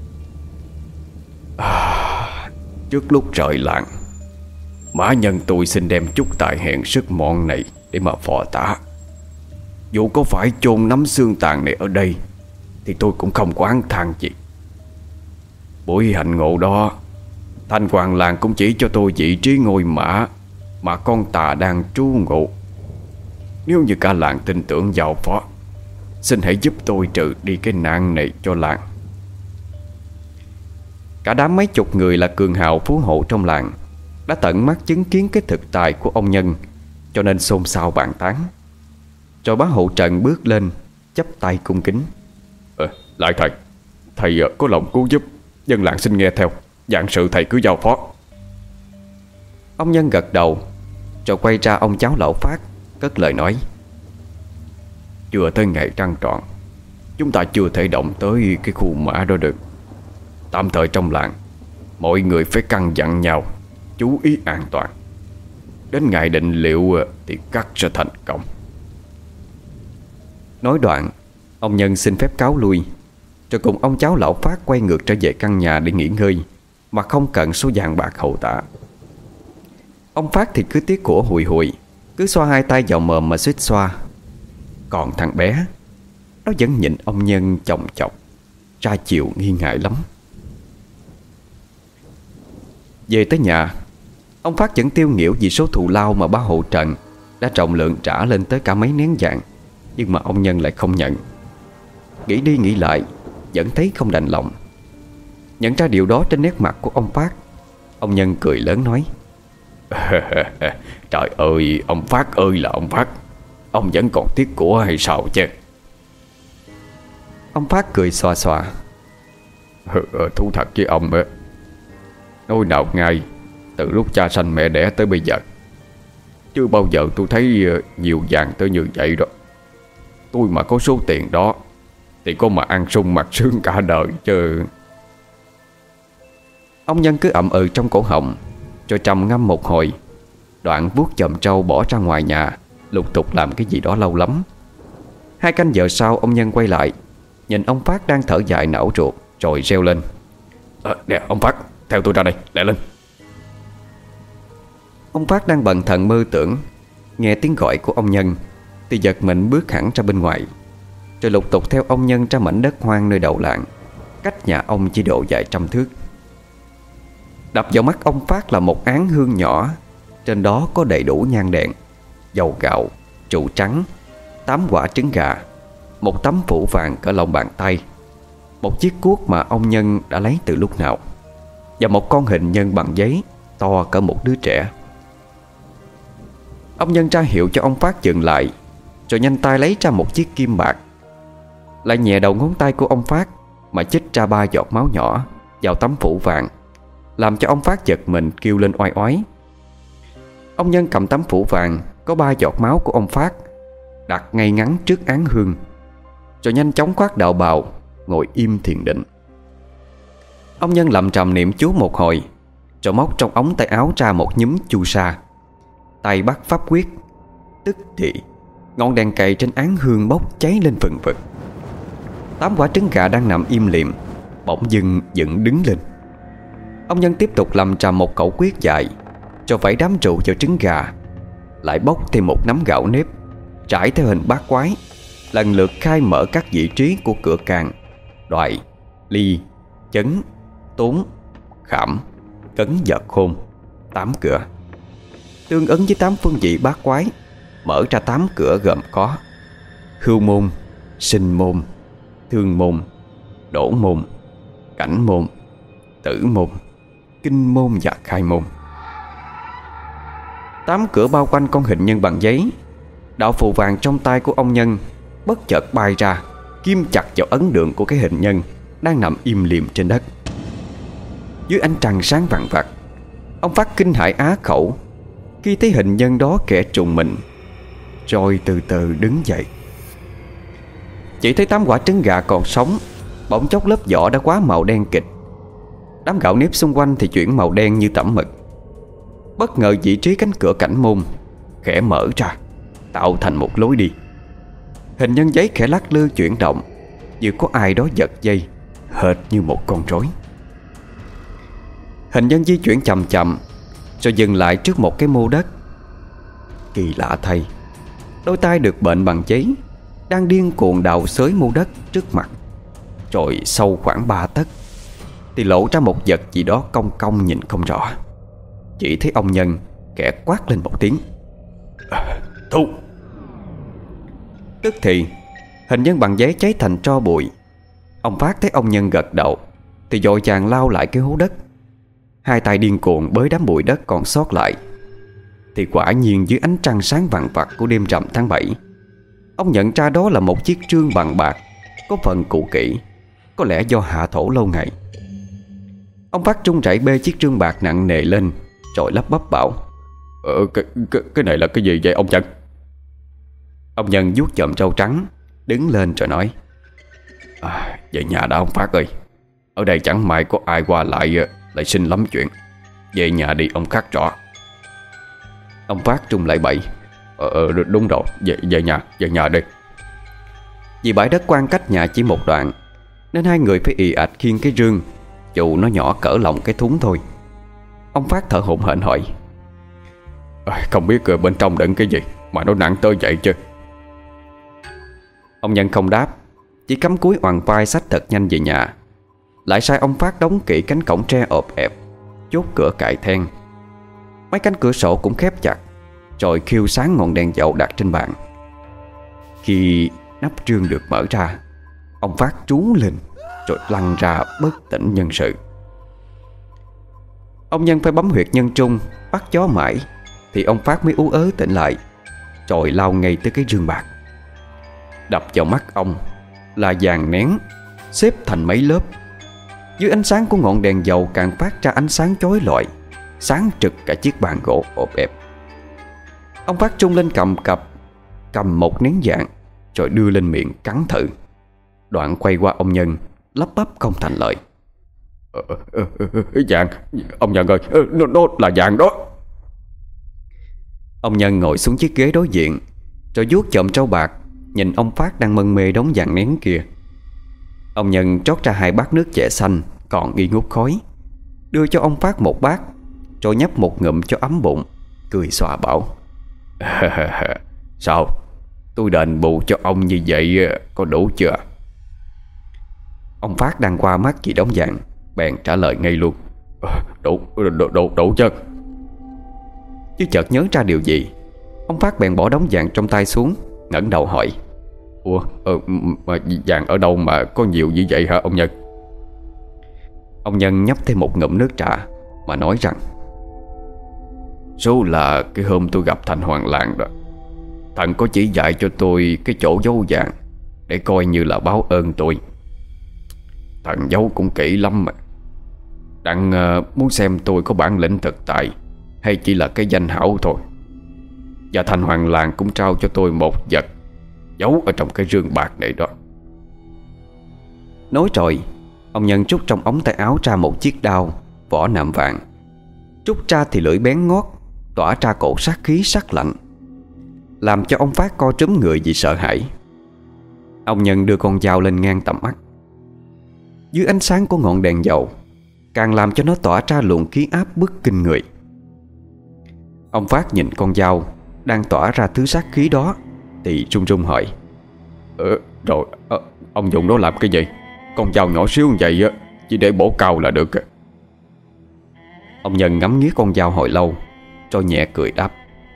à, Trước lúc rời làng, mã nhân tôi xin đem chút tài hèn sức mọn này để mà phò tá. Dù có phải chôn nắm xương tàn này ở đây thì tôi cũng không oán than gì. Buổi hạnh ngộ đó, thành hoàng làng cũng chỉ cho tôi vị trí ngôi mã mà con tà đang trú ngụ. Nếu như cả làng tin tưởng vào phó, xin hãy giúp tôi trừ đi cái nạn này cho làng. Cả đám mấy chục người là cường hào phú hộ trong làng đã tận mắt chứng kiến cái thực tài của ông Nhân, cho nên xôn xao bàn tán. Rồi bá hộ Trần bước lên chắp tay cung kính: ờ, Lại thầy, thầy có lòng cứu giúp, dân làng xin nghe theo, dạng sự thầy cứ giao phó. Ông Nhân gật đầu, rồi quay ra ông cháu lão Phát cất lời nói: Chưa tới ngày trăng tròn, chúng ta chưa thể động tới cái khu mã đó được. Tạm thời trong làng, mọi người phải căn dặn nhau chú ý an toàn. Đến ngày định liệu thì cắt sẽ thành công. Nói đoạn, ông Nhân xin phép cáo lui, rồi cùng ông cháu lão Phát quay ngược trở về căn nhà để nghỉ ngơi, mà không cần số vàng bạc hậu tạ. Ông Phát thì cứ tiếc của hùi hùi, cứ xoa hai tay vào mồm mà suýt xoa. Còn thằng bé, nó vẫn nhịn ông Nhân chòng chọc, ra chiều nghi ngại lắm. Về tới nhà, ông Phát vẫn tiêu nghỉu vì số thù lao mà bá hộ Trần đã trọng lượng trả lên tới cả mấy nén vàng, nhưng mà ông Nhân lại không nhận. Nghĩ đi nghĩ lại, vẫn thấy không đành lòng. Nhận ra điều đó trên nét mặt của ông Phát, ông Nhân cười lớn nói: Trời ơi, ông Phát ơi là ông Phát, ông vẫn còn tiếc của hay sao chứ? Ông Phát cười xòa xòa: Thú thật với ông á, nói nào ngay, từ lúc cha sanh mẹ đẻ tới bây giờ, chưa bao giờ tôi thấy nhiều vàng tới như vậy đó. Tôi mà có số tiền đó thì có mà ăn sung mặc sướng cả đời chứ. Ông Nhân cứ ậm ừ trong cổ họng, rồi trầm ngâm một hồi, đoạn vuốt chòm trâu bỏ ra ngoài nhà, lục tục làm cái gì đó lâu lắm. Hai canh giờ sau, ông Nhân quay lại, nhìn ông Phát đang thở dài não ruột, rồi reo lên: à, Nè ông Phát, theo tôi ra đây, lẹ lên. Ông Phát đang bận thần mơ tưởng, nghe tiếng gọi của ông Nhân thì giật mình bước hẳn ra bên ngoài, rồi lục tục theo ông Nhân ra mảnh đất hoang nơi đầu làng, cách nhà ông chỉ độ vài trăm thước. Đập vào mắt ông Phát là một án hương nhỏ, trên đó có đầy đủ nhang đèn, dầu gạo, trụ trắng, tám quả trứng gà, một tấm phủ vàng cỡ lòng bàn tay, một chiếc cuốc mà ông Nhân đã lấy từ lúc nào, và một con hình nhân bằng giấy to cỡ một đứa trẻ. Ông Nhân ra hiệu cho ông Phát dừng lại, rồi nhanh tay lấy ra một chiếc kim bạc, lại nhẹ đầu ngón tay của ông Phát mà chích ra ba giọt máu nhỏ vào tấm phủ vàng, làm cho ông Phát giật mình kêu lên oai oái. Ông Nhân cầm tấm phủ vàng có ba giọt máu của ông Phát, đặt ngay ngắn trước án hương, rồi nhanh chóng khoác đạo bào, ngồi im thiền định. Ông Nhân lẩm trầm niệm chú một hồi, rồi móc trong ống tay áo ra một nhúm chu sa, tay bắt pháp quyết. Tức thì ngọn đèn cầy trên án hương bốc cháy lên phừng phực. Tám quả trứng gà đang nằm im lìm bỗng dưng dựng đứng lên. Ông Nhân tiếp tục lầm trầm một khẩu quyết dài, cho vẩy đám rượu vào trứng gà, lại bốc thêm một nắm gạo nếp trải theo hình bát quái, lần lượt khai mở các vị trí của cửa càng, đoại, ly, chấn, tốn, khảm, Cấn Vật Khôn, tám cửa. Tương ứng với tám phương vị bát quái, mở ra tám cửa gồm có Hưu môn, Sinh môn, Thương môn, Đổ môn, Cảnh môn, Tử môn, Kinh môn và Khai môn. Tám cửa bao quanh con hình nhân bằng giấy. Đạo phù vàng trong tay của ông Nhân bất chợt bay ra, kim chặt vào ấn tượng của cái hình nhân đang nằm im lìm trên đất. Dưới ánh trăng sáng vàng vặc, ông Phát kinh hãi á khẩu khi thấy hình nhân đó kẻ trùng mình, rồi từ từ đứng dậy. Chỉ thấy tám quả trứng gà còn sống, bỗng chốc lớp vỏ đã quá màu đen kịch. Đám gạo nếp xung quanh thì chuyển màu đen như tẩm mực. Bất ngờ vị trí cánh cửa cảnh môn khẽ mở ra, tạo thành một lối đi. Hình nhân giấy khẽ lắc lư chuyển động, như có ai đó giật dây, hệt như một con rối. Hình nhân di chuyển chậm chậm, rồi dừng lại trước một cái mô đất. Kỳ lạ thay, đôi tay được bệnh bằng giấy đang điên cuồng đào xới mô đất trước mặt. Rồi sâu khoảng ba tấc thì lộ ra một vật gì đó cong cong nhìn không rõ. Chỉ thấy ông Nhân kẻ quát lên một tiếng: à, thu! Tức thì hình nhân bằng giấy cháy thành tro bụi. Ông Phát thấy ông Nhân gật đầu thì vội vàng lao lại cái hố đất, hai tay điên cuồng bới đám bụi đất còn sót lại. Thì quả nhiên dưới ánh trăng sáng vàng vặc của đêm rằm tháng bảy, ông nhận ra đó là một chiếc trương bằng bạc, có phần cũ kỹ, có lẽ do hạ thổ lâu ngày. Ông Phát trung rẩy bê chiếc trương bạc nặng nề lên, rồi lắp bắp bảo: Ờ, cái, cái, cái này là cái gì vậy ông Nhân? Ông Nhân vuốt chòm râu trắng, đứng lên rồi nói: à, về nhà đã ông Phát ơi. Ở đây chẳng may có ai qua lại lại xin lắm chuyện. Về nhà đi ông khắc rõ. Ông Phát trung lại bậy: Ờ, ờ đúng rồi, về, về nhà, về nhà đi. Vì bãi đất quan cách nhà chỉ một đoạn, nên hai người phải ì ạch khiêng cái rương, dù nó nhỏ cỡ lòng cái thúng thôi. Ông Phát thở hổn hển hỏi: à, không biết ở bên trong đựng cái gì mà nó nặng tới vậy chứ? Ông Nhân không đáp, chỉ cắm cúi oằn vai xách thật nhanh về nhà. Lại sai ông Phát đóng kỹ cánh cổng tre ọp ẹp, chốt cửa cài then. Mấy cánh cửa sổ cũng khép chặt, rồi khiêu sáng ngọn đèn dầu đặt trên bàn. Khi nắp trương được mở ra, ông Phát trú lên rồi lăn ra bất tỉnh nhân sự. Ông Nhân phải bấm huyệt nhân trung, bắt gió mãi thì ông Phát mới ú ớ tỉnh lại, rồi lao ngay tới cái rương bạc. Đập vào mắt ông là vàng nén xếp thành mấy lớp. Dưới ánh sáng của ngọn đèn dầu càng phát ra ánh sáng chói lọi, sáng trực cả chiếc bàn gỗ ộp ẹp. Ông Phát trung lên cầm cập, cầm một nén vàng, rồi đưa lên miệng cắn thử. Đoạn quay qua ông Nhân, lắp bắp không thành lời: ờ, ờ, ờ, ờ, vàng, ông Nhân ơi, nó, nó là vàng đó. Ông Nhân ngồi xuống chiếc ghế đối diện, rồi vuốt chòm râu bạc, nhìn ông Phát đang mân mê đống vàng nén kia. Ông Nhân trót ra hai bát nước chè xanh còn nghi ngút khói, đưa cho ông Phát một bát, rồi nhấp một ngụm cho ấm bụng, cười xòa bảo: sao, tôi đền bù cho ông như vậy có đủ chưa? Ông Phát đang qua mắt chị đống vàng, bèn trả lời ngay luôn: Đủ, đủ, đủ, đủ chứ. Chứ chợt nhớ ra điều gì, ông Phát bèn bỏ đống vàng trong tay xuống, ngẩng đầu hỏi: Ủa, ờ, mà vàng ở đâu mà có nhiều như vậy hả ông Nhân? Ông Nhân nhấp thêm một ngụm nước trà mà nói rằng: Số là cái hôm tôi gặp thằng Hoàng Lạng đó, thằng có chỉ dạy cho tôi cái chỗ giấu vàng, để coi như là báo ơn tôi. Thằng giấu cũng kỹ lắm mà. Đang uh, muốn xem tôi có bản lĩnh thực tại hay chỉ là cái danh hảo thôi. Và thành Hoàng Làng cũng trao cho tôi một vật giấu ở trong cái rương bạc này đó. Nói rồi, ông Nhân trút trong ống tay áo ra một chiếc đao vỏ nạm vàng. Trút ra thì lưỡi bén ngót, tỏa ra cổ sát khí sắc lạnh, làm cho ông Phát co trúm người vì sợ hãi. Ông Nhân đưa con dao lên ngang tầm mắt. Dưới ánh sáng của ngọn đèn dầu càng làm cho nó tỏa ra luồng khí áp bức kinh người. Ông Phát nhìn con dao đang tỏa ra thứ sát khí đó thì run run hỏi: Ờ, rồi, ờ, ông dùng nó làm cái gì? Con dao nhỏ xíu như vậy chỉ để bổ cào là được. Ông Nhân ngắm nghía con dao hồi lâu rồi nhẹ cười đáp.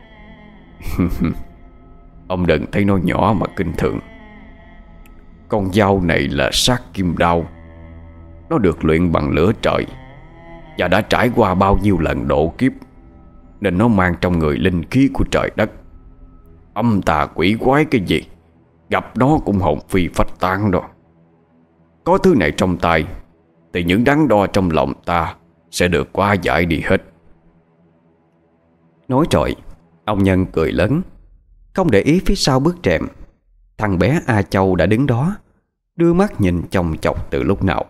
Ông đừng thấy nó nhỏ mà kinh thường. Con dao này là sát kim đao. Nó được luyện bằng lửa trời và đã trải qua bao nhiêu lần độ kiếp, nên nó mang trong người linh khí của trời đất. Âm tà quỷ quái cái gì gặp nó cũng hồn phi phách tán đó. Có thứ này trong tay thì những đắn đo trong lòng ta sẽ được hóa giải đi hết. Nói rồi, ông Nhân cười lớn, không để ý phía sau bức rèm. Thằng bé A Châu đã đứng đó, đưa mắt nhìn chòng chọc từ lúc nào.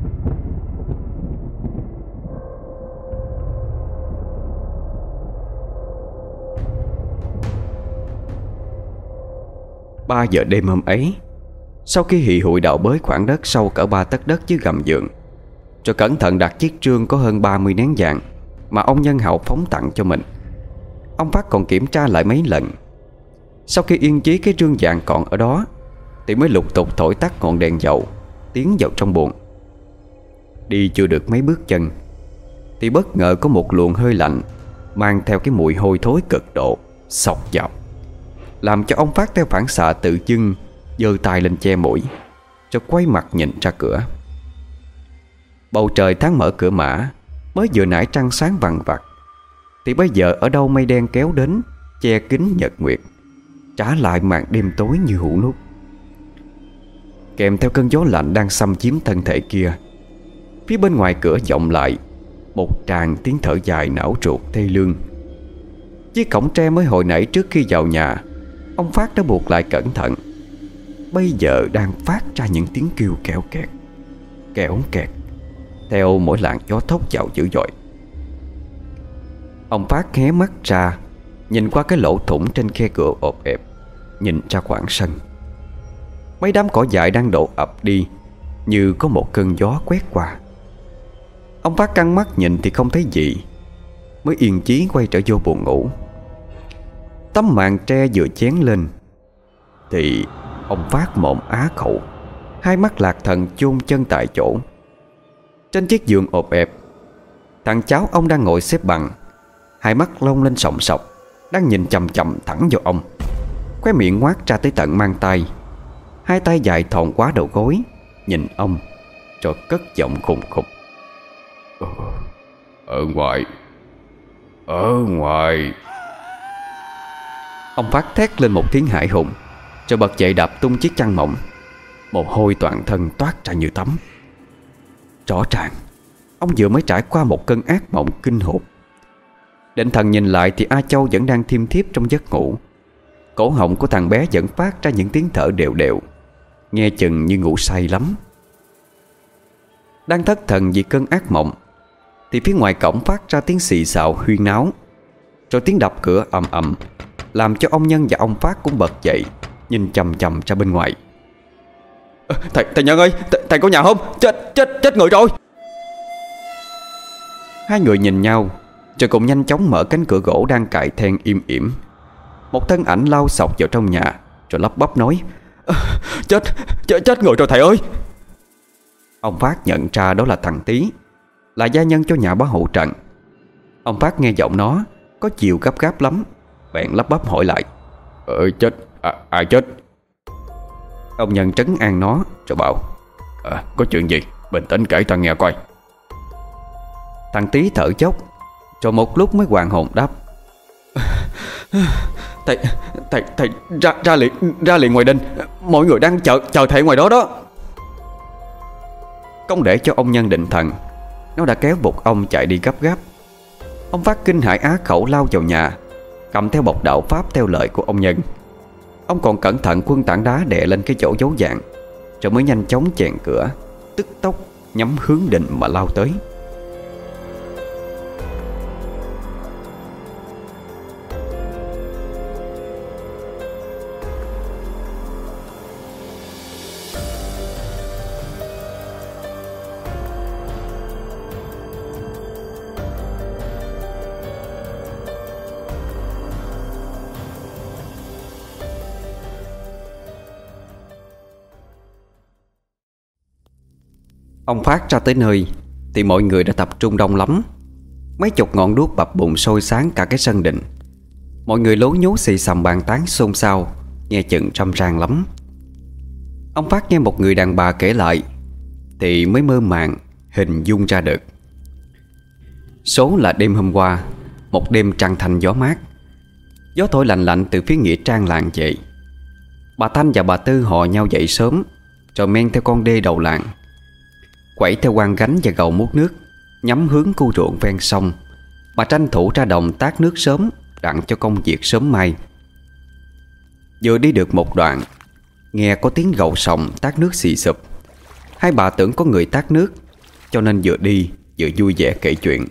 Ba giờ đêm hôm ấy, sau khi hị hụi đào bới khoảng đất sâu cỡ ba tấc đất dưới gầm giường, rồi cẩn thận đặt chiếc trương có hơn ba mươi nén vàng mà ông Nhân Hậu phóng tặng cho mình, ông Phát còn kiểm tra lại mấy lần. Sau khi yên chí cái trương vàng còn ở đó, thì mới lục tục thổi tắt ngọn đèn dầu, tiến vào trong buồng. Đi chưa được mấy bước chân thì bất ngờ có một luồng hơi lạnh mang theo cái mùi hôi thối cực độ xộc vào, làm cho ông Phát theo phản xạ tự dưng giơ tay lên che mũi, rồi quay mặt nhìn ra cửa. Bầu trời tháng mở cửa mã, mới vừa nãy trăng sáng vằng vặc, thì bây giờ ở đâu mây đen kéo đến che kín nhật nguyệt, trả lại màn đêm tối như hũ nút. Kèm theo cơn gió lạnh đang xâm chiếm thân thể kia, phía bên ngoài cửa vọng lại một tràng tiếng thở dài não ruột thê lương. Chiếc cổng tre mới hồi nãy trước khi vào nhà, ông Phát đã buộc lại cẩn thận, bây giờ đang phát ra những tiếng kêu kẹo kẹt, kẹo kẹt theo mỗi làn gió thốc vào dữ dội. Ông Phát hé mắt ra, nhìn qua cái lỗ thủng trên khe cửa ộp ẹp, nhìn ra khoảng sân. Mấy đám cỏ dại đang đổ ập đi như có một cơn gió quét qua. Ông Phát căng mắt nhìn thì không thấy gì, mới yên chí quay trở vô buồng ngủ. Tấm màn tre vừa chén lên thì ông Phát mồm á khẩu, hai mắt lạc thần chôn chân tại chỗ. Trên chiếc giường ộp ẹp, thằng cháu ông đang ngồi xếp bằng, hai mắt long lên sòng sọc, đang nhìn chằm chằm thẳng vào ông, khóe miệng ngoác ra tới tận mang tay, hai tay dài thòn quá đầu gối nhìn ông, rồi cất giọng khùng khục. Ở ngoài, ở ngoài. Ông Phát thét lên một tiếng hãi hùng, rồi bật dậy đạp tung chiếc chăn mỏng. Mồ hôi toàn thân toát ra như tắm. Rõ ràng ông vừa mới trải qua một cơn ác mộng kinh hồn. Định thần nhìn lại thì A Châu vẫn đang thiêm thiếp trong giấc ngủ. Cổ họng của thằng bé vẫn phát ra những tiếng thở đều đều, nghe chừng như ngủ say lắm. Đang thất thần vì cơn ác mộng thì phía ngoài cổng phát ra tiếng xì xào huyên náo, rồi tiếng đập cửa ầm ầm, làm cho ông Nhân và ông Phát cũng bật dậy, nhìn chằm chằm ra bên ngoài. à, Thầy thầy Nhân ơi, thầy, thầy có nhà không? Chết chết chết người rồi. Hai người nhìn nhau rồi cùng nhanh chóng mở cánh cửa gỗ đang cài then im ỉm. Một thân ảnh lao xộc vào trong nhà, rồi lắp bắp nói: à, Chết, chết chết người rồi thầy ơi. Ông Phát nhận ra đó là thằng Tý, là gia nhân cho nhà bá hộ trận. Ông Phát nghe giọng nó có chiều gấp gáp lắm, bèn lắp bắp hỏi lại: Ờ chết, à, ai chết? Ông Nhân trấn an nó rồi bảo: à, Có chuyện gì? Bình tĩnh kể ta nghe coi. Thằng Tý thở dốc, rồi một lúc mới hoàn hồn đáp: Thầy, thầy, thầy ra, ra liền, ra liền ngoài đình. Mọi người đang chờ, chờ thầy ngoài đó đó. Không để cho ông Nhân định thần, nó đã kéo bục ông chạy đi gấp gáp. Ông Phát kinh hãi á khẩu lao vào nhà, cầm theo bọc đạo pháp theo lời của ông Nhân. Ông còn cẩn thận quân tảng đá đè lên cái chỗ dấu vàng, rồi mới nhanh chóng chèn cửa, tức tốc nhắm hướng đình mà lao tới. Ông Phát ra tới nơi thì mọi người đã tập trung đông lắm. Mấy chục ngọn đuốc bập bùng sôi sáng cả cái sân đình. Mọi người lố nhố xì xầm bàn tán xôn xao, nghe chừng râm ran lắm. Ông Phát nghe một người đàn bà kể lại thì mới mơ màng hình dung ra được. Số là đêm hôm qua, một đêm trăng thanh gió mát. Gió thổi lạnh lạnh từ phía nghĩa trang làng về. Bà Thanh và bà Tư hò nhau dậy sớm, rồi men theo con đê đầu làng, quẩy theo quang gánh và gầu múc nước, nhắm hướng khu ruộng ven sông. Bà tranh thủ ra đồng tát nước sớm, đặng cho công việc sớm mai. Vừa đi được một đoạn, nghe có tiếng gầu sòng tát nước xì xụp. Hai bà tưởng có người tát nước, cho nên vừa đi vừa vui vẻ kể chuyện.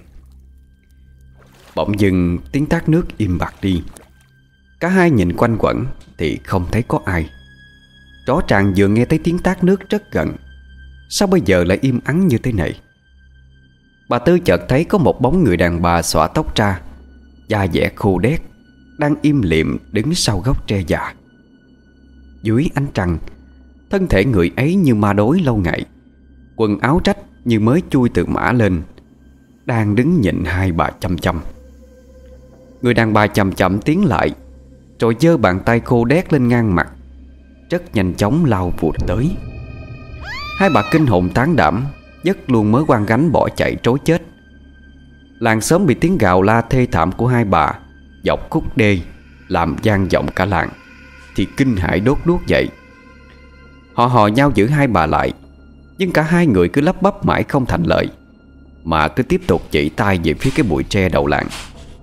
Bỗng dưng tiếng tát nước im bặt đi. Cả hai nhìn quanh quẩn thì không thấy có ai. Rõ ràng vừa nghe thấy tiếng tát nước rất gần, sao bây giờ lại im ắng như thế này? Bà Tư chợt thấy có một bóng người đàn bà xõa tóc ra, da dẻ khô đét, đang im lìm đứng sau gốc tre già. Dưới ánh trăng, thân thể người ấy như ma đói lâu ngày, quần áo rách như mới chui từ mã lên, đang đứng nhìn hai bà chăm chăm. Người đàn bà chậm chậm tiến lại, rồi giơ bàn tay khô đét lên ngang mặt, rất nhanh chóng lao vụt tới. Hai bà kinh hồn tán đảm, dứt luôn mớ quang gánh bỏ chạy trối chết. Làng xóm bị tiếng gào la thê thảm của hai bà dọc khúc đê làm vang vọng cả làng, thì kinh hãi đốt đuốc dậy. Họ hò nhau giữ hai bà lại, nhưng cả hai người cứ lắp bắp mãi không thành lời, mà cứ tiếp tục chỉ tay về phía cái bụi tre đầu làng.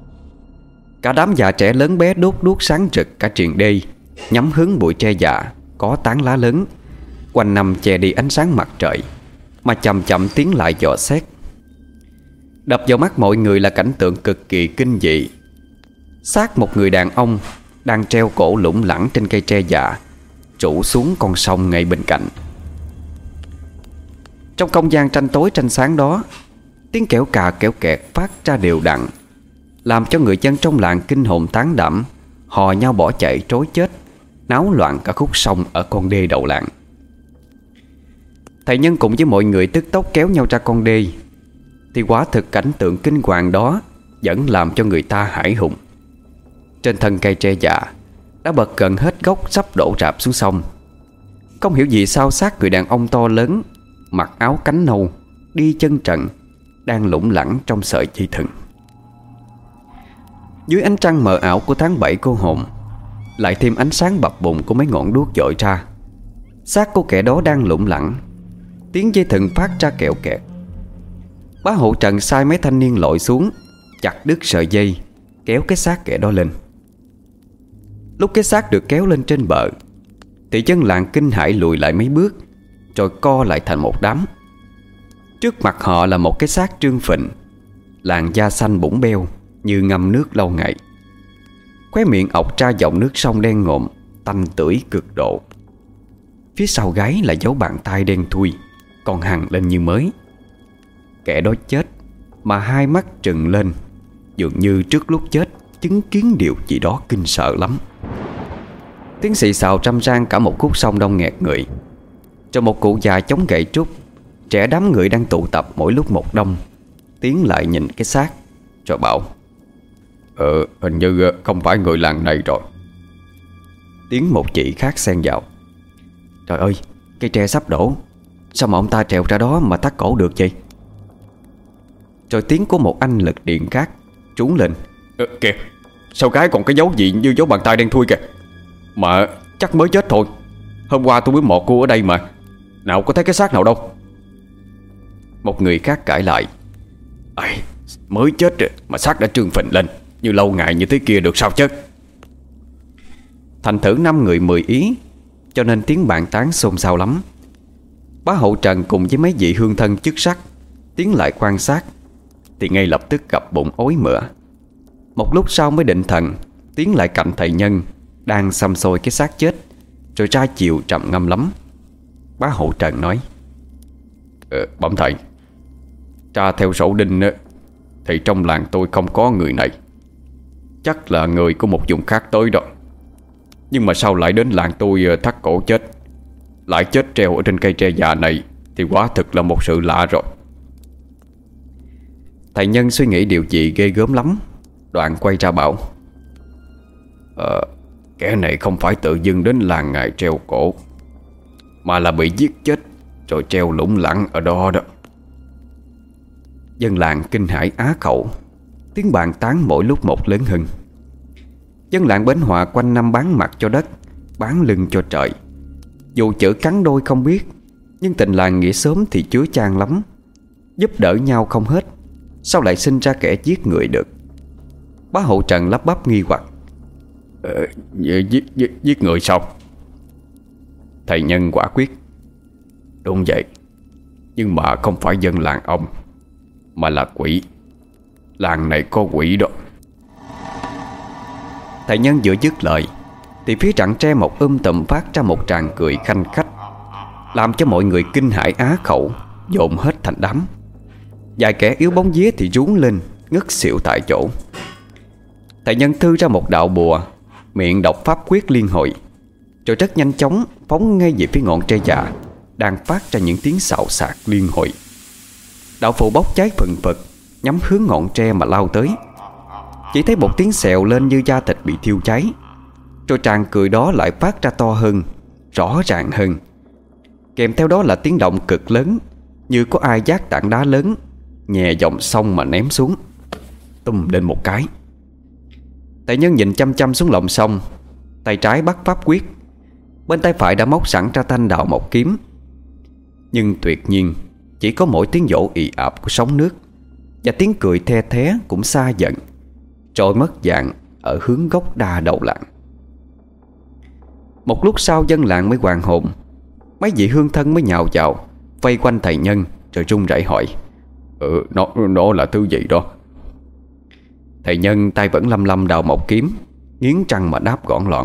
Cả đám già trẻ lớn bé đốt đuốc sáng rực cả triền đê, nhắm hướng bụi tre già có tán lá lớn, quanh năm che đi ánh sáng mặt trời, mà chậm chậm tiến lại dò xét. Đập vào mắt mọi người là cảnh tượng cực kỳ kinh dị. Xác một người đàn ông đang treo cổ lủng lẳng trên cây tre già, trụ xuống con sông ngay bên cạnh. Trong không gian tranh tối tranh sáng đó, tiếng kẻo cà kẻo kẹt phát ra đều đặn, làm cho người dân trong làng kinh hồn tán đảm, hò nhau bỏ chạy trối chết, náo loạn cả khúc sông ở con đê đầu làng. Thầy Nhân cùng với mọi người tức tốc kéo nhau ra con đê, thì quả thực cảnh tượng kinh hoàng đó vẫn làm cho người ta hãi hùng. Trên thân cây tre già đã bật gần hết gốc, sắp đổ rạp xuống sông. Không hiểu vì sao xác người đàn ông to lớn, mặc áo cánh nâu, đi chân trần, đang lủng lẳng trong sợi dây thừng. Dưới ánh trăng mờ ảo của tháng bảy cô hồn, lại thêm ánh sáng bập bùng của mấy ngọn đuốc dội ra, xác của kẻ đó đang lủng lẳng, tiếng dây thừng phát ra kẹo kẹt. Bá Hộ Trần sai mấy thanh niên lội xuống, chặt đứt sợi dây, kéo cái xác kẻ đó lên. Lúc cái xác được kéo lên trên bờ, thì dân làng kinh hãi lùi lại mấy bước, rồi co lại thành một đám. Trước mặt họ là một cái xác trương phình, làn da xanh bủng beo như ngâm nước lâu ngày. Khóe miệng ọc ra dòng nước sông đen ngộm, tanh tưởi cực độ. Phía sau gáy là dấu bàn tay đen thui, còn hằn lên như mới. Kẻ đó chết mà hai mắt trừng lên, dường như trước lúc chết chứng kiến điều gì đó kinh sợ lắm. Tiếng xì xào trăm rang cả một khúc sông đông nghẹt người. Rồi một cụ già chống gậy trúc, trẻ đám người đang tụ tập mỗi lúc một đông, tiến lại nhìn cái xác, rồi bảo: Ờ, hình như không phải người làng này rồi. Tiếng một chị khác xen vào: Trời ơi, cây tre sắp đổ, sao mà ông ta trèo ra đó mà thắt cổ được vậy? Rồi tiếng của một anh lực điện khác trú lên: ờ, Kìa, sao gái còn cái dấu gì như dấu bàn tay đen thui kìa. Mà chắc mới chết thôi. Hôm qua tôi mới mò cô ở đây mà, nào có thấy cái xác nào đâu. Một người khác cãi lại: Ây, mới chết rồi mà xác đã trương phình lên, như lâu ngày như thế kia được sao chứ. Thành thử năm người mười ý, cho nên tiếng bàn tán xôn xao lắm. Bá Hậu Trần cùng với mấy vị hương thân chức sắc tiến lại quan sát, thì ngay lập tức gặp bụng ối mửa. Một lúc sau mới định thần, tiến lại cạnh thầy Nhân đang xăm xôi cái xác chết, rồi ra chiều trầm ngâm lắm. Bá Hậu Trần nói: ờ, Bẩm thầy, tra theo sổ đinh thì trong làng tôi không có người này. Chắc là người của một vùng khác tới đó. Nhưng mà sao lại đến làng tôi thắt cổ chết, lại chết treo ở trên cây tre già này, thì quả thực là một sự lạ rồi. Thầy Nhân suy nghĩ điều gì ghê gớm lắm. Đoạn quay ra bảo: Ờ, kẻ này không phải tự dưng đến làng ngài treo cổ, mà là bị giết chết rồi treo lủng lẳng ở đó đó. Dân làng kinh hãi á khẩu, tiếng bàn tán mỗi lúc một lớn hơn. Dân làng Bến Hòa quanh năm bán mặt cho đất, bán lưng cho trời. Dù chữ cắn đôi không biết, nhưng tình làng nghĩa xóm thì chứa chan lắm. Giúp đỡ nhau không hết, sao lại sinh ra kẻ giết người được? Bá Hộ Trần lắp bắp nghi hoặc: ờ, giết, giết, giết người sao? Thầy Nhân quả quyết: Đúng vậy, nhưng mà không phải dân làng ông, mà là quỷ. Làng này có quỷ đó. Thầy Nhân vừa dứt lời thì phía rặng tre một um tùm phát ra một tràng cười khanh khách, làm cho mọi người kinh hãi á khẩu, dồn hết thành đám. Vài kẻ yếu bóng vía thì rú lên ngất xỉu tại chỗ. Thầy Nhân thư ra một đạo bùa, miệng đọc pháp quyết liên hồi, rồi rất nhanh chóng phóng ngay về phía ngọn tre già đang phát ra những tiếng xạo xạc liên hồi. Đạo phù bốc cháy phừng phực, nhắm hướng ngọn tre mà lao tới. Chỉ thấy một tiếng xèo lên như da thịt bị thiêu cháy, rồi tràng cười đó lại phát ra to hơn, rõ ràng hơn. Kèm theo đó là tiếng động cực lớn, như có ai vác tảng đá lớn nhẹ dòng sông mà ném xuống. Tum lên một cái. Thầy Nhân nhìn chăm chăm xuống lòng sông, tay trái bắt pháp quyết, bên tay phải đã móc sẵn ra thanh đào mộc kiếm. Nhưng tuyệt nhiên chỉ có mỗi tiếng vỗ ì ạp của sóng nước, và tiếng cười the thé cũng xa dần, rồi mất dạng ở hướng gốc đa đầu làng. Một lúc sau dân làng mới hoàn hồn. Mấy vị hương thân mới nhào vào vây quanh thầy Nhân, rồi run rẩy hỏi: Ừ, nó, nó là thứ gì đó? Thầy Nhân tay vẫn lăm lăm đào mộc kiếm, nghiến răng mà đáp gọn lọn: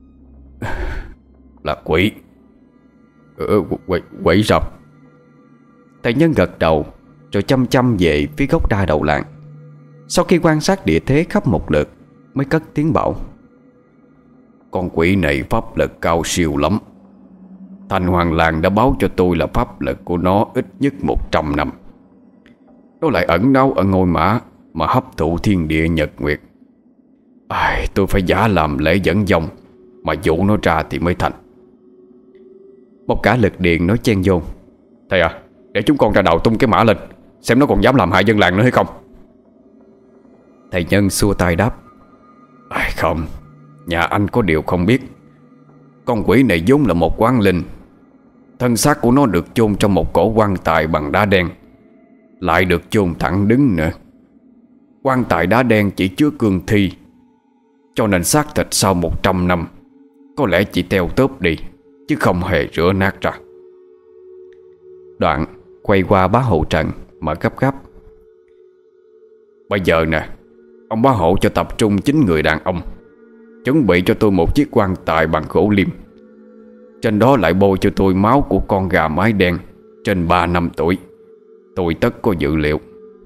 Là quỷ. Ừ, quỷ, quỷ sao? Thầy Nhân gật đầu, rồi chăm chăm về phía gốc đa đầu làng. Sau khi quan sát địa thế khắp một lượt, mới cất tiếng bảo: Con quỷ này pháp lực cao siêu lắm. Thành hoàng làng đã báo cho tôi là pháp lực của nó ít nhất một trăm năm. Nó lại ẩn náu ở ngôi mã mà hấp thụ thiên địa nhật nguyệt. Ai, tôi phải giả làm lễ dẫn dòng mà dụ nó ra thì mới thành. Một cả lực điện nói chen vô: Thầy à, để chúng con ra đầu tung cái mã lên, xem nó còn dám làm hại dân làng nữa hay không. Thầy Nhân xua tay đáp: Ai không, nhà anh có điều không biết. Con quỷ này vốn là một oán linh. Thân xác của nó được chôn trong một cổ quan tài bằng đá đen, lại được chôn thẳng đứng nữa. Quan tài đá đen chỉ chứa cương thi, cho nên xác thịt sau một trăm năm có lẽ chỉ teo tóp đi, chứ không hề rửa nát ra. Đoạn quay qua bá Hộ Trần mà gấp gáp: Bây giờ nè, ông bá hộ cho tập trung chín người đàn ông, chuẩn bị cho tôi một chiếc quan tài bằng gỗ liêm. Trên đó lại bôi cho tôi máu của con gà mái đen trên ba năm tuổi. Tôi tất có dự liệu.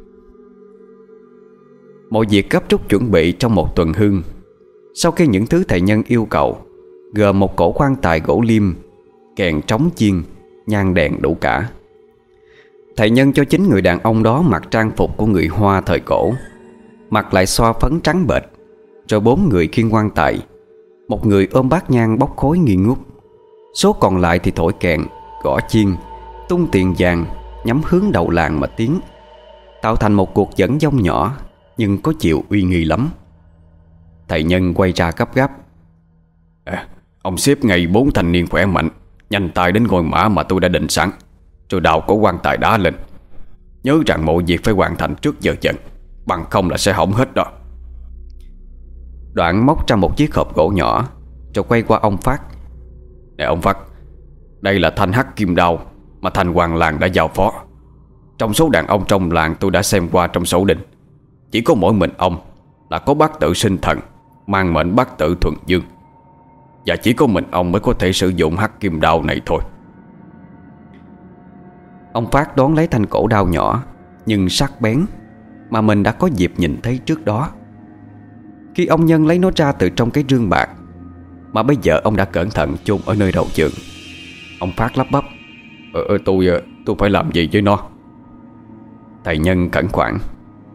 Mọi việc gấp rút chuẩn bị trong một tuần hương. Sau khi những thứ thầy Nhân yêu cầu, gồm một cổ quan tài gỗ liêm, kèn trống chiên, nhang đèn đủ cả, thầy Nhân cho chín người đàn ông đó mặc trang phục của người Hoa thời cổ, mặt lại xoa phấn trắng bệch. Rồi bốn người khiêng quan tài, một người ôm bát nhang bốc khói nghi ngút, số còn lại thì thổi kèn, gõ chiên, tung tiền vàng nhắm hướng đầu làng mà tiến, tạo thành một cuộc dẫn dông nhỏ nhưng có chiều uy nghi lắm. Thầy Nhân quay ra gấp gáp: à, Ông xếp ngay bốn thanh niên khỏe mạnh, nhanh tay đến ngôi mã mà tôi đã định sẵn, rồi đào cổ quan tài đá lên. Nhớ rằng mọi việc phải hoàn thành trước giờ dần, bằng không là sẽ hỏng hết đó. Đoạn móc ra một chiếc hộp gỗ nhỏ, rồi quay qua ông Phát: Nè ông Phát, đây là thanh hắc kim đao mà thành hoàng làng đã giao phó. Trong số đàn ông trong làng tôi đã xem qua trong sổ đinh, chỉ có mỗi mình ông là có bát tự sinh thần, mang mệnh bát tự thuần dương, và chỉ có mình ông mới có thể sử dụng hắc kim đao này thôi. Ông Phát đón lấy thanh cổ đao nhỏ nhưng sắc bén mà mình đã có dịp nhìn thấy trước đó, khi ông Nhân lấy nó ra từ trong cái rương bạc mà bây giờ ông đã cẩn thận chôn ở nơi đầu giường. Ông Phát lắp bắp: Ờ, tôi tôi phải làm gì với nó? Thầy Nhân khẩn khoản: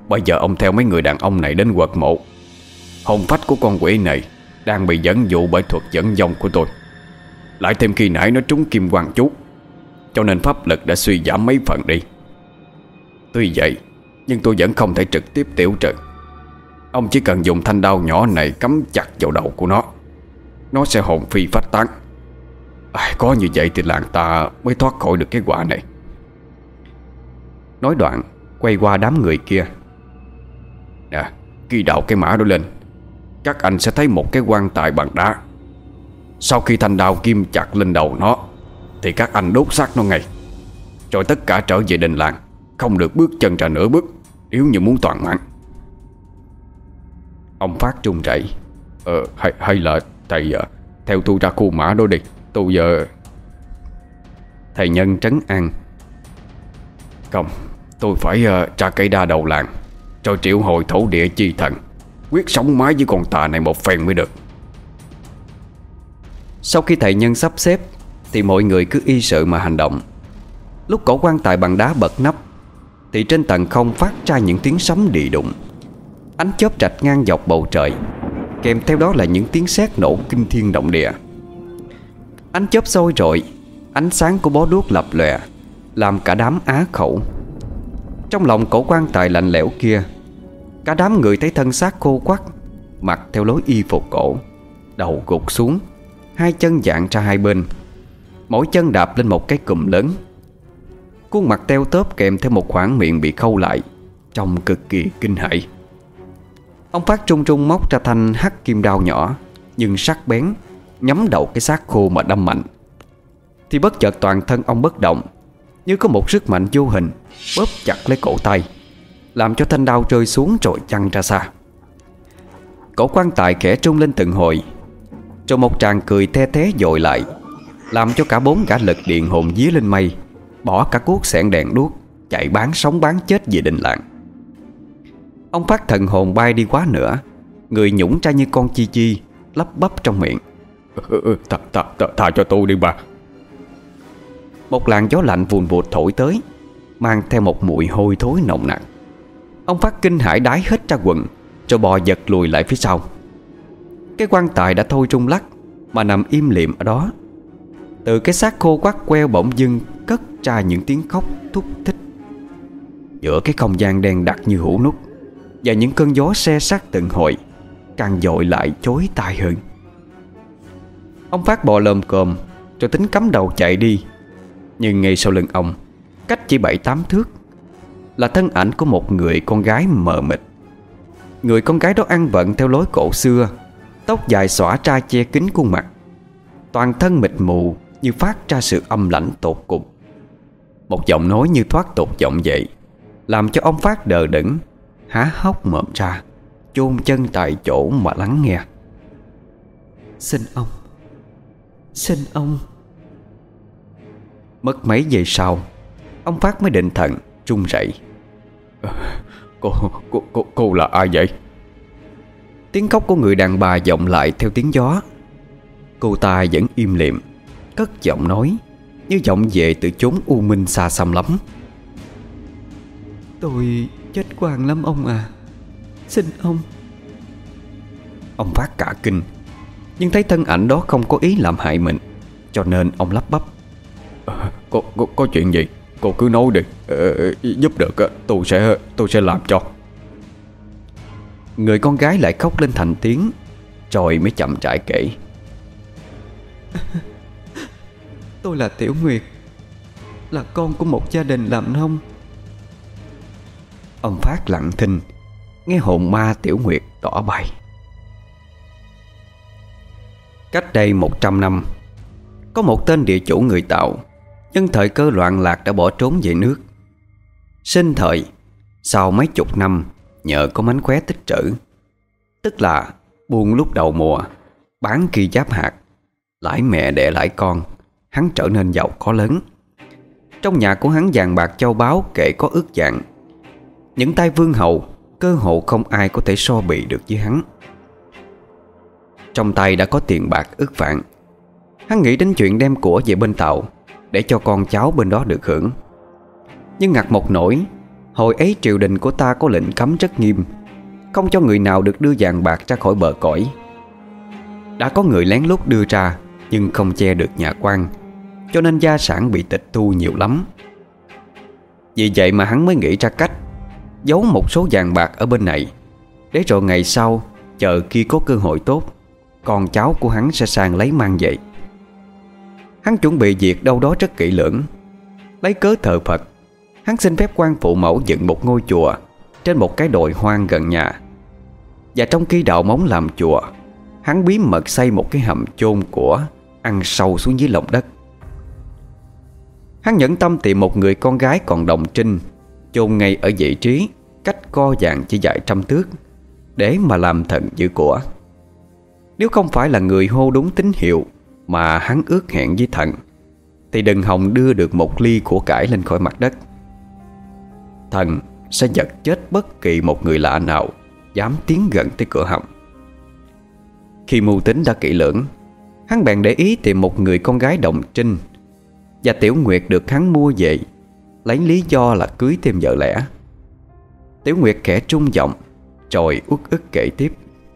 Bây giờ ông theo mấy người đàn ông này đến quật mộ. Hồn phách của con quỷ này đang bị dẫn dụ bởi thuật dẫn dòng của tôi. Lại thêm khi nãy nó trúng kim quang chú, cho nên pháp lực đã suy giảm mấy phần đi. Tuy vậy, nhưng tôi vẫn không thể trực tiếp tiểu trừ. Ông chỉ cần dùng thanh đao nhỏ này cắm chặt vào đầu của nó, nó sẽ hồn phi phách tán. à, Có như vậy thì làng ta mới thoát khỏi được cái quả này. Nói đoạn quay qua đám người kia. Nè, khi đào cái mã đó lên, các anh sẽ thấy một cái quan tài bằng đá. Sau khi thanh đao kim chặt lên đầu nó thì các anh đốt xác nó ngay, rồi tất cả trở về đình làng, không được bước chân ra nửa bước nếu như muốn toàn mạng. Ông Phát run rẩy. Ờ, hay, hay là thầy uh, theo tôi ra khu mã đó đi. Tôi giờ uh... Thầy Nhân trấn an. Không, tôi phải uh, tra cây đa đầu làng, rồi triệu hồi thổ địa chi thần, quyết sống mái với con tà này một phen mới được. Sau khi thầy Nhân sắp xếp thì mọi người cứ y sự mà hành động. Lúc cổ quan tài bằng đá bật nắp thì trên tầng không phát ra những tiếng sấm đì đụng. Ánh chớp rạch ngang dọc bầu trời, kèm theo đó là những tiếng sét nổ kinh thiên động địa. Ánh chớp sôi rọi, ánh sáng của bó đuốc lập lòe, làm cả đám á khẩu. Trong lòng cổ quan tài lạnh lẽo kia, cả đám người thấy thân xác khô quắt, mặc theo lối y phục cổ, đầu gục xuống, hai chân dạn ra hai bên, mỗi chân đạp lên một cái cùm lớn. Khuôn mặt teo tóp kèm theo một khoảng miệng bị khâu lại, trông cực kỳ kinh hãi. Ông Phát trung trung móc ra thanh hắc kim đao nhỏ nhưng sắc bén, nhắm đầu cái xác khô mà đâm mạnh. Thì bất chợt toàn thân ông bất động, như có một sức mạnh vô hình bóp chặt lấy cổ tay, làm cho thanh đao rơi xuống rồi văng ra xa. Cổ quan tài khẽ trung lên từng hồi, rồi một tràng cười the thé dội lại, làm cho cả bốn gã lực điện hồn vía lên mây, bỏ cả cuốc xẻng đèn đuốc, chạy bán sống bán chết về đình làng. Ông Phát thần hồn bay đi quá nữa, người nhũng ra như con chi chi, lắp bắp trong miệng. Tha, tha, tha, tha cho tôi đi bà. Một làn gió lạnh vùn vụt thổi tới, mang theo một mùi hôi thối nồng nặc. Ông Phát kinh hãi đái hết ra quần, rồi bò giật lùi lại phía sau. Cái quan tài đã thôi rung lắc mà nằm im lìm ở đó. Từ cái xác khô quắt queo bỗng dưng cất ra những tiếng khóc thúc thích. Giữa cái không gian đen đặc như hũ nút và những cơn gió se sắt từng hồi, càng dội lại chối tai hơn. Ông Phát bò lồm cồm rồi tính cắm đầu chạy đi, nhưng ngay sau lưng ông, cách chỉ bảy tám thước, là thân ảnh của một người con gái mờ mịt. Người con gái đó ăn vận theo lối cổ xưa, tóc dài xõa ra che kín khuôn mặt, toàn thân mịt mù như phát ra sự âm lãnh tột cùng. Một giọng nói như thoát tục vọng dậy, làm cho ông Phát đờ đẫn, há hốc mồm ra, chôn chân tại chỗ mà lắng nghe. Xin ông, xin ông. Mất mấy giây sau, ông Phát mới định thần, run rẩy. Cô, cô, cô, cô là ai vậy? Tiếng khóc của người đàn bà vọng lại theo tiếng gió. Cô ta vẫn im lìm, cất giọng nói như vọng về từ chốn u minh xa xăm lắm. Tôi chết oan lắm ông à, xin ông. Ông Phát cả kinh, nhưng thấy thân ảnh đó không có ý làm hại mình, cho nên ông lắp bắp. À, có, có, có chuyện gì? Cô cứ nói đi, ờ, giúp được tôi sẽ tôi sẽ làm cho. Người con gái lại khóc lên thành tiếng, rồi mới chậm rãi kể. Tôi là Tiểu Nguyệt, là con của một gia đình làm nông. Ông Phát lặng thinh, nghe hồn ma Tiểu Nguyệt tỏ bày. Cách đây một trăm năm, có một tên địa chủ người Tàu, nhân thời cơ loạn lạc đã bỏ trốn về nước. Sinh thời, sau mấy chục năm, nhờ có mánh khóe tích trữ, tức là buôn lúc đầu mùa, bán khi giáp hạt, lãi mẹ đẻ lãi con, hắn trở nên giàu có lớn. Trong nhà của hắn vàng bạc châu báu kể có ước vạn. Những tay vương hầu cơ hồ không ai có thể so bì được với hắn. Trong tay đã có tiền bạc ước vạn, hắn nghĩ đến chuyện đem của về bên Tàu để cho con cháu bên đó được hưởng. Nhưng ngặt một nỗi, Hồi ấy triều đình của ta có lệnh cấm rất nghiêm, không cho người nào được đưa vàng bạc ra khỏi bờ cõi. Đã có người lén lút đưa ra, nhưng không che được nhà quan, cho nên gia sản bị tịch thu nhiều lắm. Vì vậy mà hắn mới nghĩ ra cách giấu một số vàng bạc ở bên này, để rồi ngày sau chờ khi có cơ hội tốt, con cháu của hắn sẽ sang lấy mang về. Hắn chuẩn bị việc đâu đó rất kỹ lưỡng. Lấy cớ thờ Phật, hắn xin phép quan phụ mẫu dựng một ngôi chùa trên một cái đồi hoang gần nhà. Và trong khi đào móng làm chùa, hắn bí mật xây một cái hầm chôn của ăn sâu xuống dưới lòng đất. Hắn nhẫn tâm tìm một người con gái còn đồng trinh, chôn ngay ở vị trí cách co vàng chỉ vài trăm thước, để mà làm thần giữ của. Nếu không phải là người hô đúng tín hiệu mà hắn ước hẹn với thần, thì đừng hòng đưa được một ly của cải lên khỏi mặt đất. Thần sẽ giật chết bất kỳ một người lạ nào dám tiến gần tới cửa hầm. Khi mưu tính đã kỹ lưỡng, hắn bèn để ý tìm một người con gái đồng trinh, và Tiểu Nguyệt được hắn mua về, lấy lý do là cưới thêm vợ lẽ. Tiểu Nguyệt khẽ trung giọng rồi uất ức kể tiếp.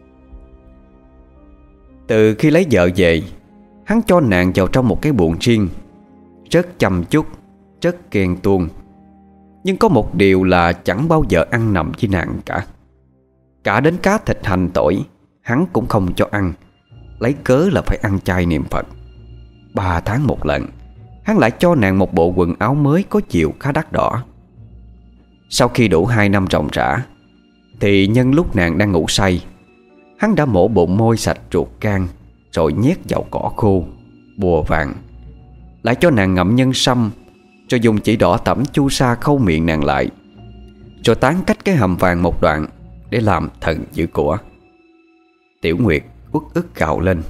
Từ khi lấy vợ về, hắn cho nàng vào trong một cái buồng riêng, rất chăm chút, rất ghen tuông. Nhưng có một điều là chẳng bao giờ ăn nằm với nàng cả. Cả đến cá thịt hành tỏi hắn cũng không cho ăn, lấy cớ là phải ăn chay niệm Phật. Ba tháng một lần, hắn lại cho nàng một bộ quần áo mới có chiều khá đắt đỏ. Sau khi đủ hai năm ròng rã, thì nhân lúc nàng đang ngủ say, hắn đã mổ bụng môi sạch ruột gan, rồi nhét vào cỏ khô, bùa vàng, lại cho nàng ngậm nhân sâm, rồi dùng chỉ đỏ tẩm chu sa khâu miệng nàng lại, rồi tán cách cái hầm vàng một đoạn để làm thần giữ của. Tiểu Nguyệt uất ức gào lên.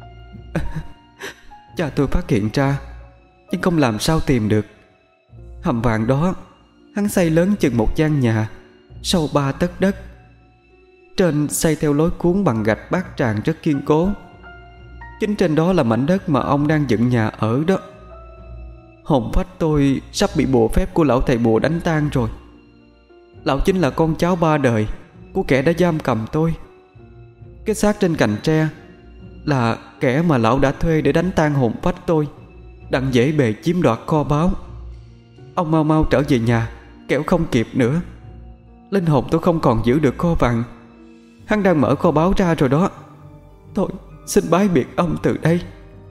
Cha tôi phát hiện ra, nhưng không làm sao tìm được. Hầm vàng đó hắn xây lớn chừng một gian nhà, sâu ba tấc đất. Trên xây theo lối cuốn bằng gạch bát tràng rất kiên cố. Chính trên đó là mảnh đất mà ông đang dựng nhà ở đó. Hồn phách tôi sắp bị bùa phép của lão thầy bùa đánh tan rồi. Lão chính là con cháu ba đời của kẻ đã giam cầm tôi. Cái xác trên cành tre là kẻ mà lão đã thuê để đánh tan hồn phách tôi, đặng dễ bề chiếm đoạt kho báu. Ông mau mau trở về nhà, kẻo không kịp nữa. Linh hồn tôi không còn giữ được kho vàng. Hắn đang mở kho báu ra rồi đó. Thôi xin bái biệt ông từ đây.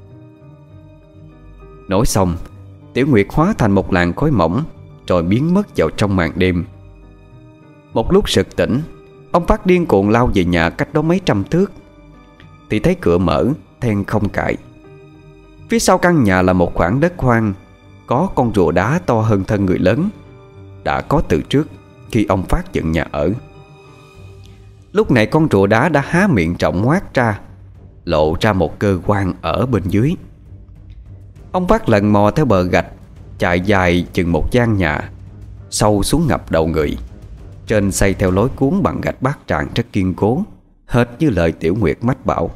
Nói xong, Tiểu Nguyệt hóa thành một làn khói mỏng, rồi biến mất vào trong màn đêm. Một lúc sực tỉnh, ông Phát điên cuồng lao về nhà cách đó mấy trăm thước, thì thấy cửa mở, then không cài. Phía sau căn nhà là một khoảng đất hoang, có con rùa đá to hơn thân người lớn, đã có từ trước khi ông Phát dựng nhà ở. Lúc này con rùa đá đã há miệng rộng ngoác ra, lộ ra một cơ quan ở bên dưới. Ông Phát lần mò theo bờ gạch, chạy dài chừng một gian nhà, sâu xuống ngập đầu người. Trên xây theo lối cuốn bằng gạch bát tràng rất kiên cố, hệt như lời Tiểu Nguyệt mách bảo.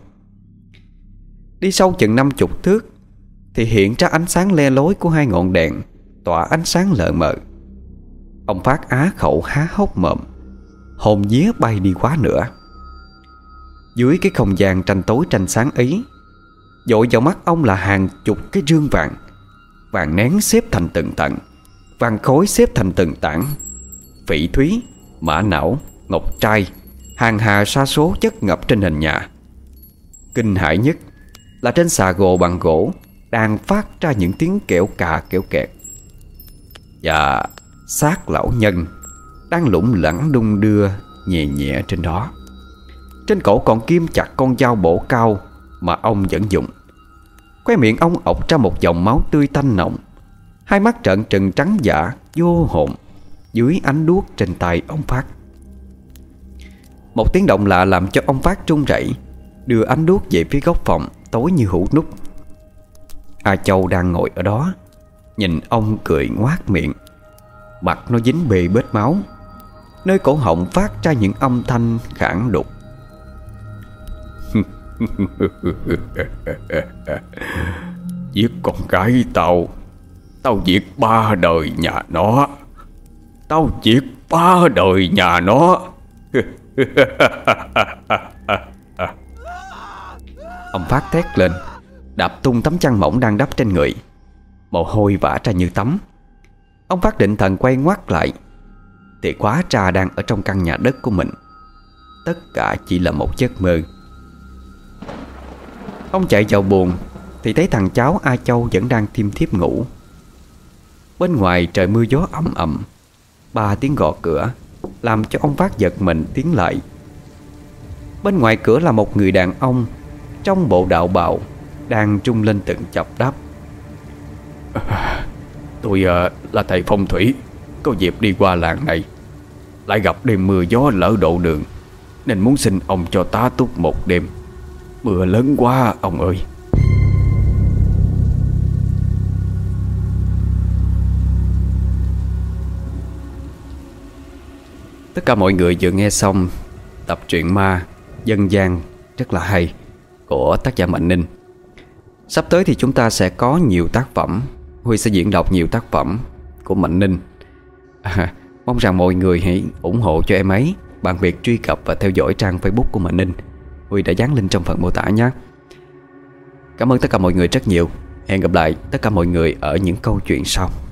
Đi sâu chừng năm chục thước, thì hiện ra ánh sáng le lối của hai ngọn đèn tỏa ánh sáng lờ mờ. Ông Phát á khẩu há hốc mồm, hồn vía bay đi quá nữa. Dưới cái không gian tranh tối tranh sáng ấy, dội vào mắt ông là hàng chục cái rương vàng. Vàng nén xếp thành từng tầng, vàng khối xếp thành từng tảng, phỉ thúy, mã não, ngọc trai, hàng hà sa số chất ngập trên nền nhà. Kinh hãi nhất là trên xà gồ bằng gỗ đang phát ra những tiếng kẽo cà kẽo kẹt. Và xác lão nhân đang lủng lẳng đung đưa nhẹ nhẹ trên đó. Trên cổ còn kim chặt con dao bổ cao mà ông vẫn dùng. Khóe miệng ông ọc ra một dòng máu tươi tanh nồng, hai mắt trợn trừng trắng dã vô hồn dưới ánh đuốc trên tay ông Phát. Một tiếng động lạ làm cho ông Phát run rẩy, đưa ánh đuốc về phía góc phòng tối như hũ nút. A Châu đang ngồi ở đó, nhìn ông cười ngoác miệng, mặt nó dính bê bết máu, nơi cổ họng phát ra những âm thanh khản đục. Giết con gái tao, tao diệt ba đời nhà nó. Tao diệt ba đời nhà nó. Ông Phát thét lên, đạp tung tấm chăn mỏng đang đắp trên người. Mồ hôi vã ra như tắm. Ông Phát định thần quay ngoắt lại thì hóa ra đang ở trong căn nhà đất của mình. Tất cả chỉ là một giấc mơ. Ông chạy vào buồng thì thấy thằng cháu A Châu vẫn đang thiêm thiếp ngủ. Bên ngoài trời mưa gió ầm ầm. Ba tiếng gõ cửa làm cho ông Phát giật mình tiến lại. Bên ngoài cửa là một người đàn ông trong bộ đạo bào đang trung lên từng chập đáp: Tôi uh, là thầy phong thủy, có dịp đi qua làng này, lại gặp đêm mưa gió lỡ độ đường, nên muốn xin ông cho tá túc một đêm. Mưa lớn quá ông ơi. Tất cả mọi người vừa nghe xong tập truyện ma dân gian rất là hay của tác giả Mạnh Ninh. Sắp tới thì chúng ta sẽ có nhiều tác phẩm, Huy sẽ diễn đọc nhiều tác phẩm của Mạnh Ninh. à, Mong rằng mọi người hãy ủng hộ cho em ấy bằng việc truy cập và theo dõi trang Facebook của Mạnh Ninh. Huy đã dán link trong phần mô tả nhé. Cảm ơn tất cả mọi người rất nhiều. Hẹn gặp lại tất cả mọi người ở những câu chuyện sau.